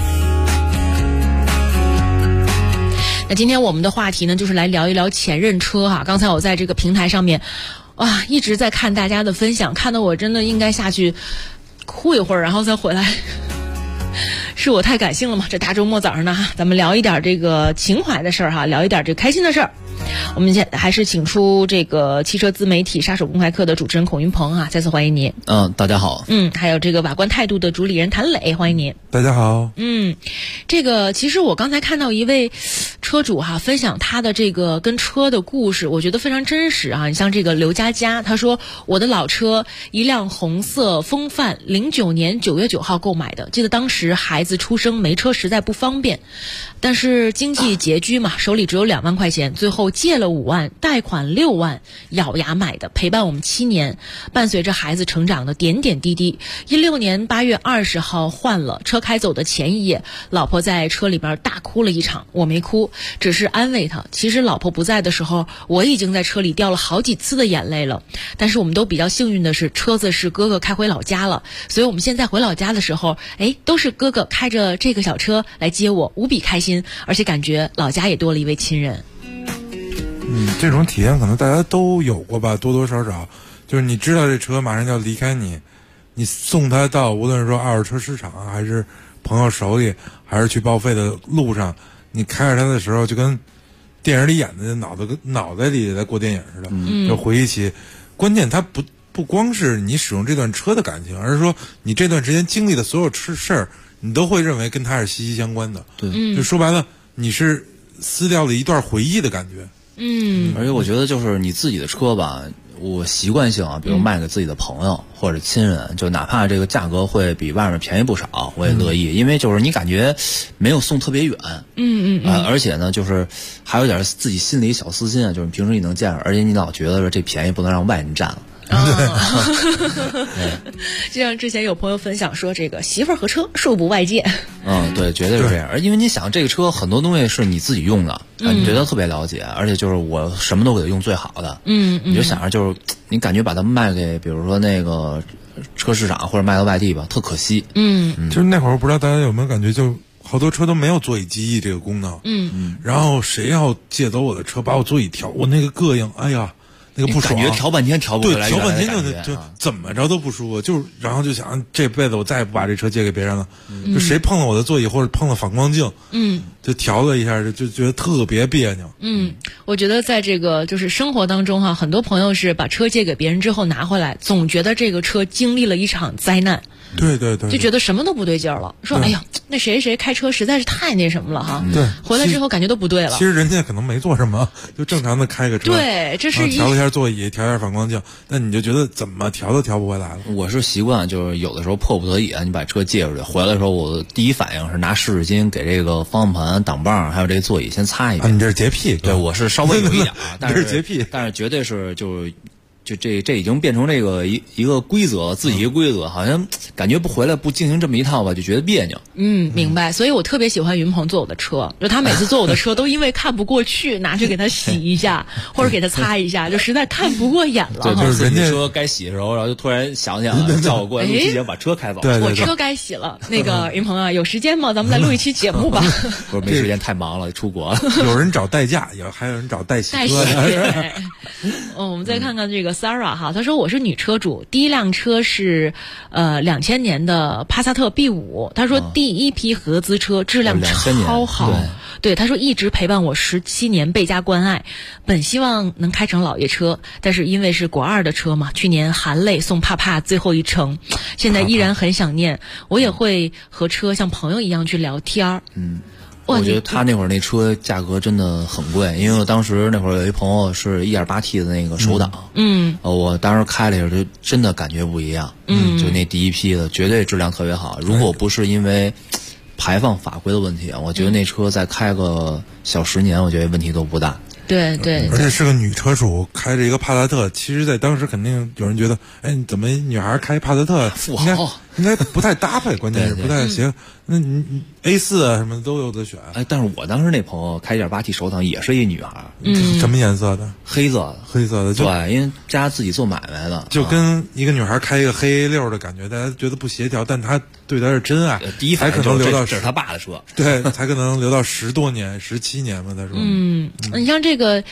Speaker 3: 那今天我们的话题呢，就是来聊一聊前任车哈。刚才我在这个平台上面一直在看大家的分享，看得我真的应该下去哭一会儿，然后再回来。是我太感性了吗？这大周末早上呢，咱们聊一点这个情怀的事儿哈，聊一点这个开心的事儿。我们还是请出这个汽车自媒体杀手公开课的主持人孔云鹏再次欢迎您。
Speaker 6: 大家好。
Speaker 3: 还有这个瓦罐态度的主理人谭磊，欢迎您。
Speaker 7: 大家好。
Speaker 3: 这个其实我刚才看到一位车主分享他的这个跟车的故事，我觉得非常真实啊。你像这个刘佳佳，他说我的老车一辆红色风范，09年9月9号购买的，记得当时孩子出生没车实在不方便，但是经济拮据嘛，手里只有2万块钱，最后借了5万，贷款6万，咬牙买的，陪伴我们7年，伴随着孩子成长的点点滴滴。16年8月20号换了车，开走的前一夜，老婆在车里边大哭了一场，我没哭，只是安慰她。其实老婆不在的时候，我已经在车里掉了好几次的眼泪了。但是我们都比较幸运的是，车子是哥哥开回老家了，所以我们现在回老家的时候，都是哥哥开着这个小车来接我，无比开心，而且感觉老家也多了一位亲人。
Speaker 7: 这种体验可能大家都有过吧，多多少少。就是你知道这车马上就要离开你，你送他到无论是说二手车市场还是朋友手里，还是去报废的路上，你开着它的时候，就跟电影里演的脑袋里在过电影似的，就回忆起。关键它不光是你使用这段车的感情，而是说你这段时间经历的所有事儿，你都会认为跟它是息息相关的。
Speaker 6: 对，
Speaker 7: 就说白了，你是撕掉了一段回忆的感觉。
Speaker 6: 而且我觉得就是你自己的车吧，我习惯性比如卖给自己的朋友或者亲人，就哪怕这个价格会比外面便宜不少，我也乐意，因为就是你感觉没有送特别远，而且呢，就是还有点自己心里小私心就是平时你能见着，而且你老觉得这便宜不能让外人占了。
Speaker 3: 就像之前有朋友分享说，这个媳妇儿和车恕不外借。
Speaker 6: 对，绝对是这样。而因为你想，这个车很多东西是你自己用的，你对它特别了解，而且就是我什么都给它用最好的。你就想着就是你感觉把它卖给，比如说那个车市场或者卖到外地吧，特可惜。
Speaker 7: 就是那会儿不知道大家有没有感觉，就好多车都没有座椅记忆这个功能。然后谁要借走我的车，把我座椅调，我那个膈应，哎呀。那个不爽，
Speaker 6: 感觉调半天调不回来，
Speaker 7: 对，调半天就怎么着都不舒服，就是然后就想这辈子我再也不把这车借给别人了。就谁碰了我的座椅或者碰了反光镜，就调了一下，就觉得特别别扭。
Speaker 3: 我觉得在这个就是生活当中哈，很多朋友是把车借给别人之后拿回来，总觉得这个车经历了一场灾难。
Speaker 7: 对对对，
Speaker 3: 就觉得什么都不对劲儿了，说哎呀，那谁谁开车实在是太那什么了哈。
Speaker 7: 对，
Speaker 3: 回来之后感觉都不对了。
Speaker 7: 其实人家可能没做什么，就正常的开个车。
Speaker 3: 对，这是
Speaker 7: 调了一下座椅，调一下反光镜，那你就觉得怎么调都调不回来了。
Speaker 6: 我是习惯，就是有的时候迫不得已啊，你把车借出去，回来的时候我第一反应是拿湿纸巾给这个方向盘、挡把还有这个座椅先擦一遍。
Speaker 7: 你这是洁癖？
Speaker 6: 对，我是稍微有一点但
Speaker 7: 是洁癖，
Speaker 6: 但是绝对是就这已经变成这个一个规则，自己一个规则，好像感觉不回来不进行这么一套吧，就觉得别扭。
Speaker 3: 明白。所以我特别喜欢云鹏坐我的车，就他每次坐我的车都因为看不过去，拿去给他洗一下或者给他擦一下，就实在看不过眼了。
Speaker 6: 对，就是人家车该洗的时候，然后就突然想起来了，叫我过来录期节目把车开走。
Speaker 7: 对，
Speaker 3: 我车该洗了。那个云鹏啊，有时间吗？咱们再录一期节目吧。
Speaker 6: 不是没时间，太忙了，出国了。
Speaker 7: 有人找代驾，还有人找代洗车。
Speaker 3: 我们再看看这个 Sarah 哈，她说我是女车主，第一辆车是2000年的帕萨特 B5， 她说第一批合资车质量超好，对，她说一直陪伴我17年，倍加关爱。本希望能开成老爷车，但是因为是国2的车嘛，去年含泪送帕帕最后一程，现在依然很想念。我也会和车像朋友一样去聊天。
Speaker 6: 我觉得他那会儿那车价格真的很贵，因为我当时那会儿有一朋友是 1.8T 的那个手挡，我当时开了一下就真的感觉不一样，就那第一批的绝对质量特别好。如果不是因为排放法规的问题，我觉得那车再开个小10年，我觉得问题都不大。
Speaker 3: 对对，
Speaker 7: 而且是个女车主开着一个帕萨特，其实在当时肯定有人觉得，哎，你怎么女孩开帕萨特
Speaker 6: 富豪
Speaker 7: 应该不太搭配，关键是不太行。那你 A4 啊什么都有的选。
Speaker 6: 哎，但是我当时那朋友开 1.8T 手挡也是一女孩，
Speaker 7: 什么颜色的？
Speaker 6: 黑色的，对，因为家自己做买卖的，
Speaker 7: 就跟一个女孩开一个黑 A6的感觉，大家觉得不协调，但她对她是真爱。
Speaker 6: 第一反应
Speaker 7: 可能留到
Speaker 6: 这是他爸的车，
Speaker 7: 对，才可能留到10多年、17年嘛。他说，
Speaker 3: 你像这个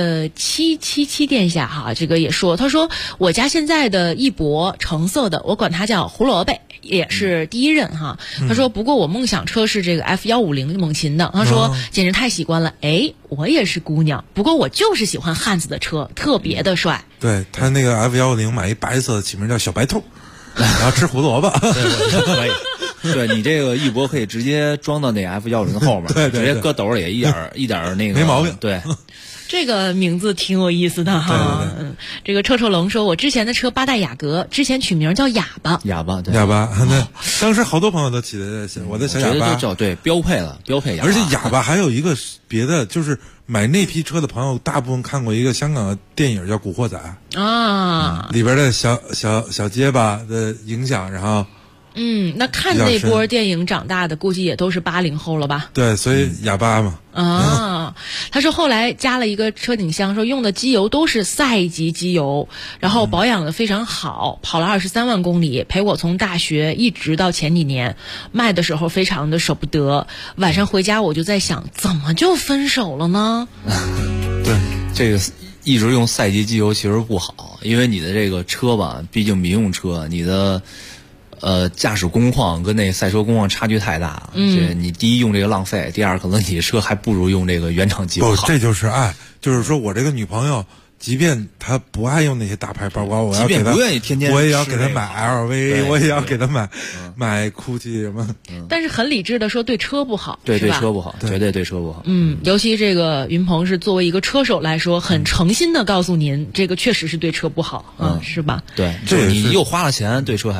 Speaker 3: 777殿下哈，这个也说，他说我家现在的翼博橙色的，我管它叫胡萝卜，也是第一任哈。他说不过我梦想车是这个 F150猛禽的，他说简直太喜欢了。哎，我也是姑娘，不过我就是喜欢汉子的车，特别的帅。
Speaker 7: 对，他那个 F150买一白色的，起名叫小白兔，然后吃胡萝卜。
Speaker 6: 可以。对，你这个翼博可以直接装到那 F150后面，
Speaker 7: 对，
Speaker 6: 直接搁兜里，一点那个
Speaker 7: 没毛病。
Speaker 6: 对。
Speaker 3: 这个名字挺有意思的哈。这个臭臭龙说，我之前的车8代雅阁，之前取名叫哑巴。
Speaker 6: 哑巴，对，
Speaker 7: 哑巴。那当时好多朋友都起的我的小哑巴，
Speaker 6: 对，标配哑巴。
Speaker 7: 而且哑巴还有一个别的，就是买那批车的朋友，大部分看过一个香港的电影叫《古惑仔》
Speaker 3: 啊，
Speaker 7: 里边的小结巴的影响，然后。
Speaker 3: 那看那波电影长大的，估计也都是80后了吧？
Speaker 7: 对，所以哑巴嘛。
Speaker 3: 他说后来加了一个车顶箱，说用的机油都是赛级机油，然后保养的非常好，跑了23万公里，陪我从大学一直到前几年。卖的时候非常的舍不得，晚上回家我就在想，怎么就分手了呢？
Speaker 6: 对，这个一直用赛级机油其实不好，因为你的这个车吧，毕竟民用车，你的。驾驶工况跟那赛车工况差距太大了。你第一用这个浪费，第二可能你的车还不如用这个原厂机油好。
Speaker 7: 这就是爱，就是说我这个女朋友，即便她不爱用那些大牌包包，我要给她，
Speaker 6: 不愿意天天，
Speaker 7: 我也要给她买 LV，我也要给她买 GUCCI 什么。
Speaker 3: 但是很理智的说，对车不好，
Speaker 6: 对车不好，绝对对车不好。
Speaker 3: 尤其这个云鹏是作为一个车手来说，很诚心的告诉您，这个确实是对车不好，是吧？
Speaker 6: 对，就是你又花了钱，对车还不好。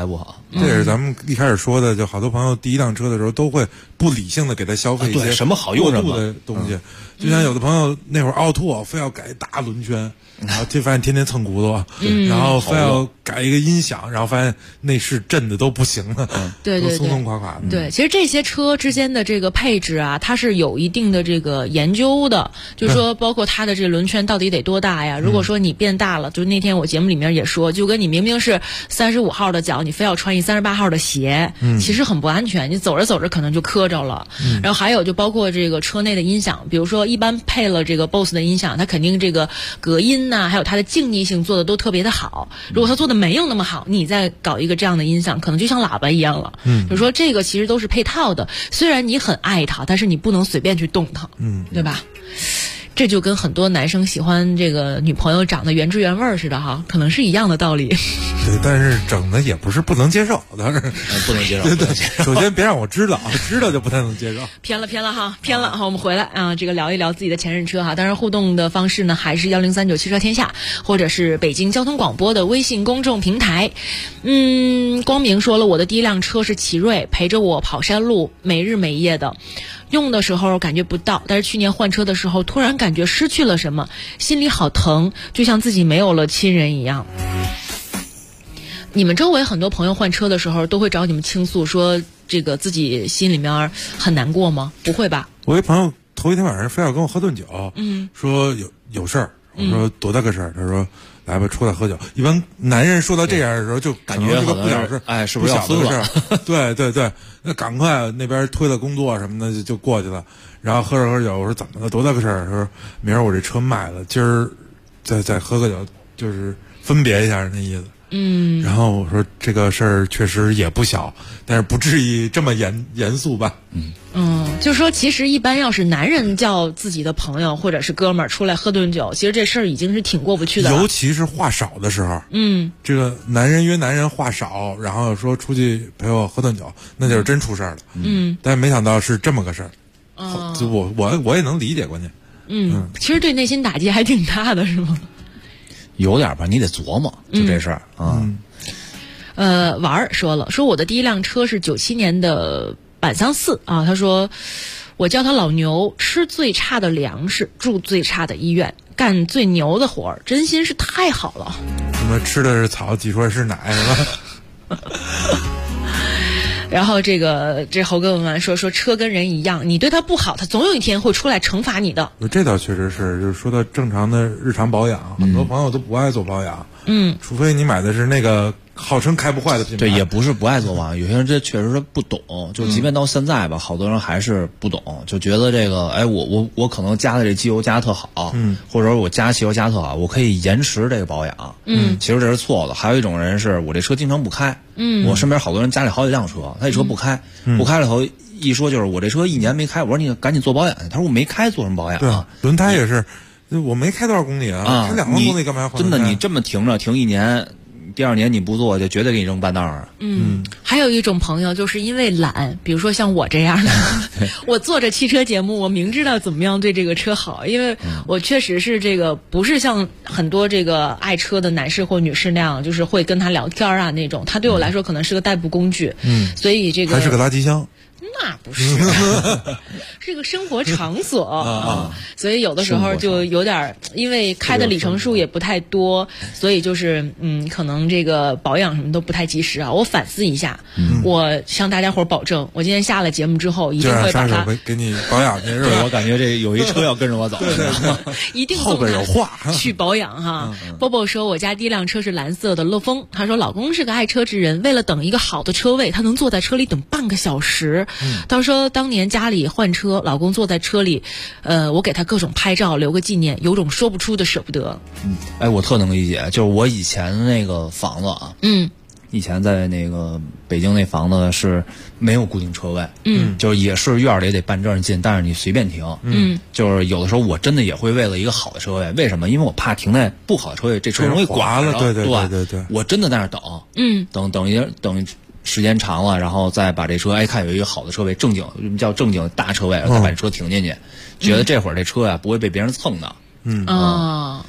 Speaker 7: 这也是咱们一开始说的，就好多朋友第一辆车的时候都会不理性的给他消费一些
Speaker 6: 什么好用什么
Speaker 7: 的东西，就像有的朋友那会儿奥拓非要改大轮圈，然后就发现天天蹭骨头，然后非要改一个音响，然后发现内饰震的都不行了，
Speaker 3: 对，
Speaker 7: 松松垮垮的。
Speaker 3: 对，其实这些车之间的这个配置啊，它是有一定的这个研究的，就是说包括它的这轮圈到底得多大呀？如果说你变大了，就那天我节目里面也说，就跟你明明是35号的脚，你非要穿一38号的鞋，其实很不安全，你走着走着可能就磕着了。然后还有就包括这个车内的音响，比如说一般配了这个 BOSS 的音响，它肯定这个隔音呐，还有它的静谧性做的都特别的好。如果它做的没有那么好，你再搞一个这样的音响，可能就像喇叭一样了。就是说这个其实都是配套的，虽然你很爱它，但是你不能随便去动它，对吧？这就跟很多男生喜欢这个女朋友长得原汁原味似的哈，可能是一样的道理。
Speaker 7: 对，但是整的也不是不能接受，当然
Speaker 6: 不能接受。
Speaker 7: 对，首先别让我知道，知道就不太能接受。
Speaker 3: 偏了哈，偏了哈。我们回来啊，这个聊一聊自己的前任车哈。当然互动的方式呢，还是1039汽车天下，或者是北京交通广播的微信公众平台。光明说了，我的第一辆车是奇瑞，陪着我跑山路，没日没夜的。用的时候感觉不到，但是去年换车的时候突然感觉失去了什么，心里好疼，就像自己没有了亲人一样。你们周围很多朋友换车的时候都会找你们倾诉，说这个自己心里面很难过吗？不会吧？
Speaker 7: 我一朋友头一天晚上非要跟我喝顿酒，说有事儿，我说多大个事儿？他说来吧，出来喝酒。一般男人说到这样的时候，就
Speaker 6: 感觉
Speaker 7: 这个不小事，
Speaker 6: 是不是要分了？
Speaker 7: 对，那赶快那边推了工作什么的就过去了。然后喝着喝酒，我说怎么了？多大个事儿？他说明儿我这车卖了，今儿再喝个酒，就是分别一下那意思。然后我说这个事儿确实也不小，但是不至于这么严肃吧？
Speaker 3: 就是说其实一般要是男人叫自己的朋友或者是哥们儿出来喝顿酒，其实这事儿已经是挺过不去的了，
Speaker 7: 尤其是话少的时候。这个男人约男人话少，然后说出去陪我喝顿酒，那就是真出事儿了。但是没想到是这么个事儿。就我也能理解，关键。
Speaker 3: 其实对内心打击还挺大的，是吗？
Speaker 6: 有点吧，你得琢磨，就这事儿啊。
Speaker 3: 婉儿说了，说我的第一辆车是97年的板桑4啊。他说我叫他老牛，吃最差的粮食，住最差的医院，干最牛的活儿，真心是太好了。
Speaker 7: 什么吃的是草，挤出来是奶，是吧？
Speaker 3: 然后这猴哥们说车跟人一样，你对他不好，他总有一天会出来惩罚你的。
Speaker 7: 这倒确实是，就是说到正常的日常保养，很多朋友都不爱做保养。除非你买的是那个号称开不坏的品牌。
Speaker 6: 对，也不是不爱做保养，有些人这确实是不懂，就即便到现在吧，好多人还是不懂，就觉得这个，我可能加的这机油加特好，或者说我加汽油加特好，我可以延迟这个保养。其实这是错的。还有一种人是我这车经常不开。我身边好多人家里好几辆车，他这车不开，不开了头一说就是我这车1年没开，我说你赶紧做保养去。他说我没开，做什么保养啊？
Speaker 7: 对，轮胎也是，我没开多少公里啊，开2万公里干嘛要换？
Speaker 6: 真的，你这么停着停1年，第2年你不做，就绝对给你扔半道上。
Speaker 3: 还有一种朋友就是因为懒，比如说像我这样的，我做着汽车节目，我明知道怎么样对这个车好，因为我确实是这个不是像很多这个爱车的男士或女士那样，就是会跟他聊天啊那种，他对我来说可能是个代步工具。所以这个
Speaker 7: 还是个垃圾箱。
Speaker 3: 那不是，是个生活场所所以有的时候就有点，因为开的里程数也不太多，所以就是可能这个保养什么都不太及时啊。我反思一下，我向大家伙保证，我今天下了节目之后一定会把它
Speaker 7: 给你保养去，是吧？
Speaker 6: 我感觉这有一车要跟着我走，
Speaker 3: 一定
Speaker 7: 后边有话
Speaker 3: 去保养哈。波波说我家第一辆车是蓝色的乐风，他说老公是个爱车之人，为了等一个好的车位，他能坐在车里等半个小时。他说当年家里换车，老公坐在车里，我给他各种拍照留个纪念，有种说不出的舍不得。
Speaker 6: 我特能理解，就是我以前那个房子啊，以前在那个北京那房子是没有固定车位，就是也是院里得办证进，但是你随便停，就是有的时候我真的也会为了一个好的车位，为什么？因为我怕停在不好的车位，这车容易刮
Speaker 7: 了，对，
Speaker 6: 我真的在那等，等时间长了，然后再把这车看有一个好的车位，正经大车位，再把这车停进去，觉得这会儿这车呀不会被别人蹭的。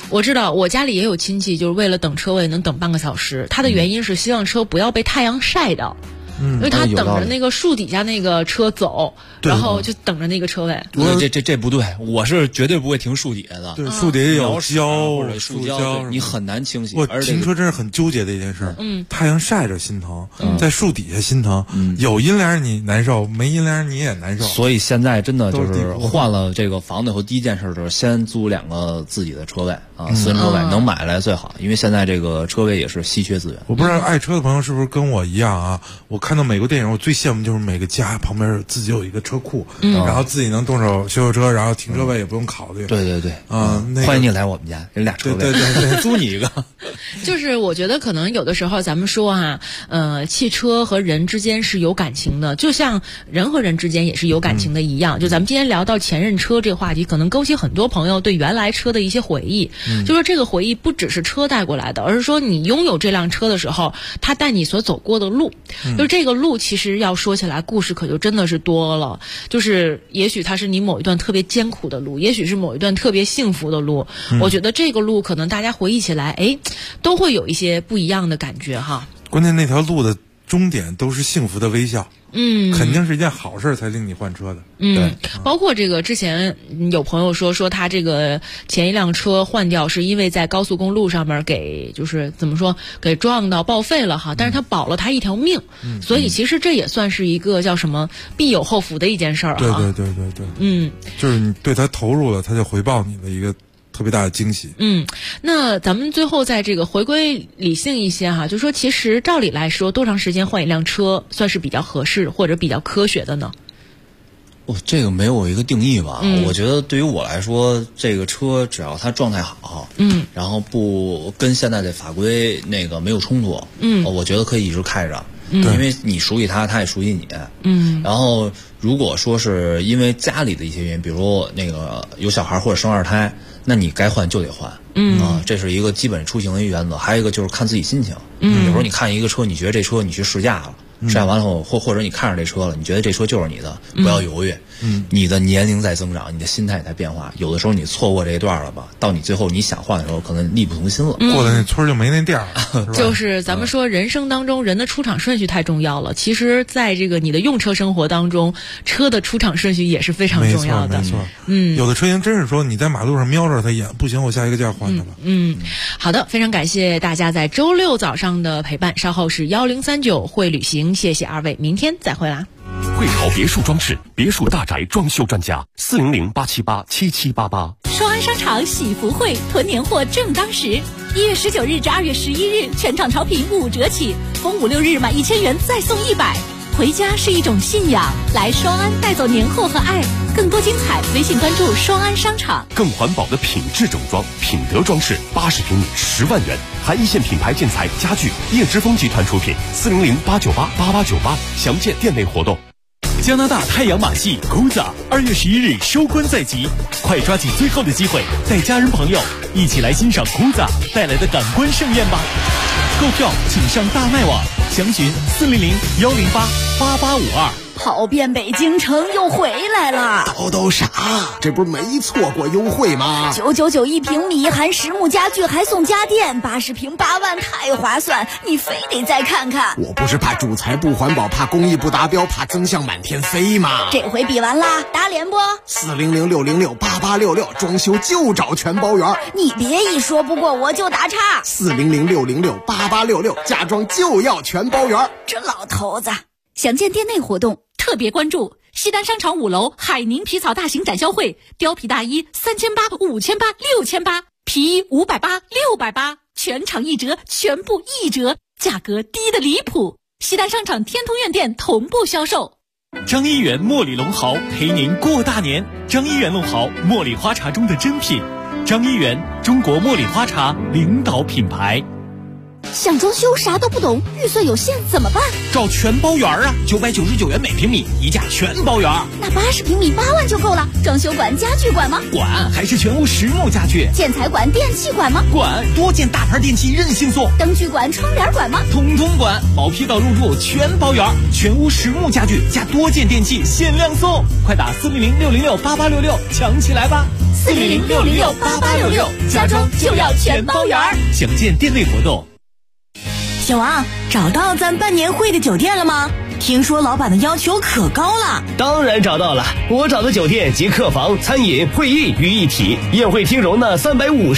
Speaker 3: 我知道我家里也有亲戚，就是为了等车位能等半个小时，他的原因是希望车不要被太阳晒到。因为他等着那个树底下那个车走，然后就等着那个车位。
Speaker 6: 这不对，我是绝对不会停树底下的。
Speaker 7: 对，树底下有胶
Speaker 6: 或者树胶，你很难清洗。
Speaker 7: 我停车真是很纠结的一件事。太阳晒着心疼，在树底下心疼。有阴凉你难受，没阴凉你也难受。
Speaker 6: 所以现在真的就是换了这个房子以后，第一件事就是先租2个自己的车位啊，私人车位能买来最好，因为现在这个车位也是稀缺资源。
Speaker 7: 我不知道爱车的朋友是不是跟我一样啊？我看到美国电影，我最羡慕就是每个家旁边自己有一个车库，然后自己能动手修车，然后停车位也不用考虑。
Speaker 6: 对，欢迎你来我们家，有2车位，
Speaker 7: 对，
Speaker 6: 租你一个。
Speaker 3: 就是我觉得可能有的时候咱们说哈，汽车和人之间是有感情的，就像人和人之间也是有感情的一样。就咱们今天聊到前任车这个话题，可能勾起很多朋友对原来车的一些回忆。就是这个回忆不只是车带过来的，而是说你拥有这辆车的时候，它带你所走过的路。就是这个路其实要说起来故事可就真的是多了，就是也许它是你某一段特别艰苦的路，也许是某一段特别幸福的路。我觉得这个路可能大家回忆起来都会有一些不一样的感觉哈。
Speaker 7: 关键那条路的终点都是幸福的微笑。肯定是一件好事才令你换车的。
Speaker 3: 对，包括这个之前有朋友说他这个前一辆车换掉是因为在高速公路上面就是怎么说给撞到报废了哈，但是他保了他一条命，所以其实这也算是一个叫什么必有后福的一件事儿哈。
Speaker 7: 对，就是你对他投入了，他就回报你的一个特别大的惊喜。
Speaker 3: 那咱们最后在这个回归理性一些哈，就说其实照理来说，多长时间换一辆车算是比较合适或者比较科学的呢？
Speaker 6: 这个没有一个定义吧。我觉得对于我来说，这个车只要它状态好，然后不跟现在的法规那个没有冲突，我觉得可以一直开着。因为你属于他，他也属于你。然后如果说是因为家里的一些原因，比如那个有小孩或者生2胎，那你该换就得换。这是一个基本出行的一个原则。还有一个就是看自己心情。有时候你看一个车，你觉得这车你去试驾了，试驾完了后，或者你看上这车了，你觉得这车就是你的，不要犹豫。你的年龄在增长，你的心态也在变化。有的时候你错过这一段了吧，到你最后你想换的时候，可能力不从心了。
Speaker 7: 过了那村就没那店了。
Speaker 3: 就是咱们说人生当中人的出场顺序太重要了。其实，在这个你的用车生活当中，车的出场顺序也是非常重要的。
Speaker 7: 没错。有的车型真是说你在马路上瞄着它一眼，不行，我下一个价换它了。
Speaker 3: 好的，非常感谢大家在周6早上的陪伴。稍后是1039会旅行，谢谢2位，明天再会啦。
Speaker 18: 汇潮别墅装饰，别墅大宅装修专家，400-878-7788。
Speaker 17: 双安商场喜福会囤年货正当时，1月19日至2月11日，全场潮品5折起，逢5、6日满1000元再送100。回家是一种信仰，来双安带走年货和爱。更多精彩，微信关注双安商场。
Speaker 18: 更环保的品质整装，品德装饰，80平米10万元，含一线品牌建材家具，叶之峰集团出品，400-898-8898，详见店内活动。
Speaker 19: 加拿大太阳马戏 Guza 2月11日收官在即，快抓紧最后的机会，带家人朋友一起来欣赏 Guza 带来的感官盛宴吧。购票请上大麦网，详询400-108-8852。
Speaker 15: 跑遍北京城又回来了，
Speaker 16: 都傻，这不是没错过优惠吗
Speaker 15: ？999一平米，含实木家具还送家电，80平8万，太划算，你非得再看看。
Speaker 16: 我不是怕主材不环保，怕工艺不达标，怕增项满天飞吗？
Speaker 15: 这回比完啦，打脸不？400-606-8866，装修就找全包圆。你别一说不过我就打岔。
Speaker 16: 400-606-8866，家装就要全包圆。
Speaker 15: 这老头子。详见店内活动，
Speaker 17: 特别关注西单商场5楼海宁皮草大型展销会，貂皮大衣3800、5800、6800，皮衣580、680，全场1折，全部1折，价格低得离谱。西单商场天通苑店同步销售。
Speaker 19: 张一元茉莉龙豪陪您过大年。张一元龙豪，茉莉花茶中的珍品。张一元，中国茉莉花茶领导品牌。
Speaker 15: 想装修啥都不懂，预算有限怎么办？
Speaker 19: 找全包园啊，999元每平米，一价全包园。
Speaker 15: 那80平米8万就够了。装修管、家具管吗？
Speaker 19: 管，还是全屋实木家具。
Speaker 15: 建材管、电器管吗？
Speaker 19: 管，多件大牌电器任性送。
Speaker 15: 灯具管、窗帘管吗？
Speaker 19: 通通管，毛坯到入住全包园，全屋实木家具加多件电器限量送，快打400-606-8866抢起来吧
Speaker 15: ！400-606-8866，家装就要全包园。
Speaker 19: 详见店内活动。
Speaker 1: 小王，找到咱办年会的酒店了吗？听说老板的要求可高了。
Speaker 5: 当然找到了，我找的酒店集客房、餐饮、会议于一体，宴会厅容纳350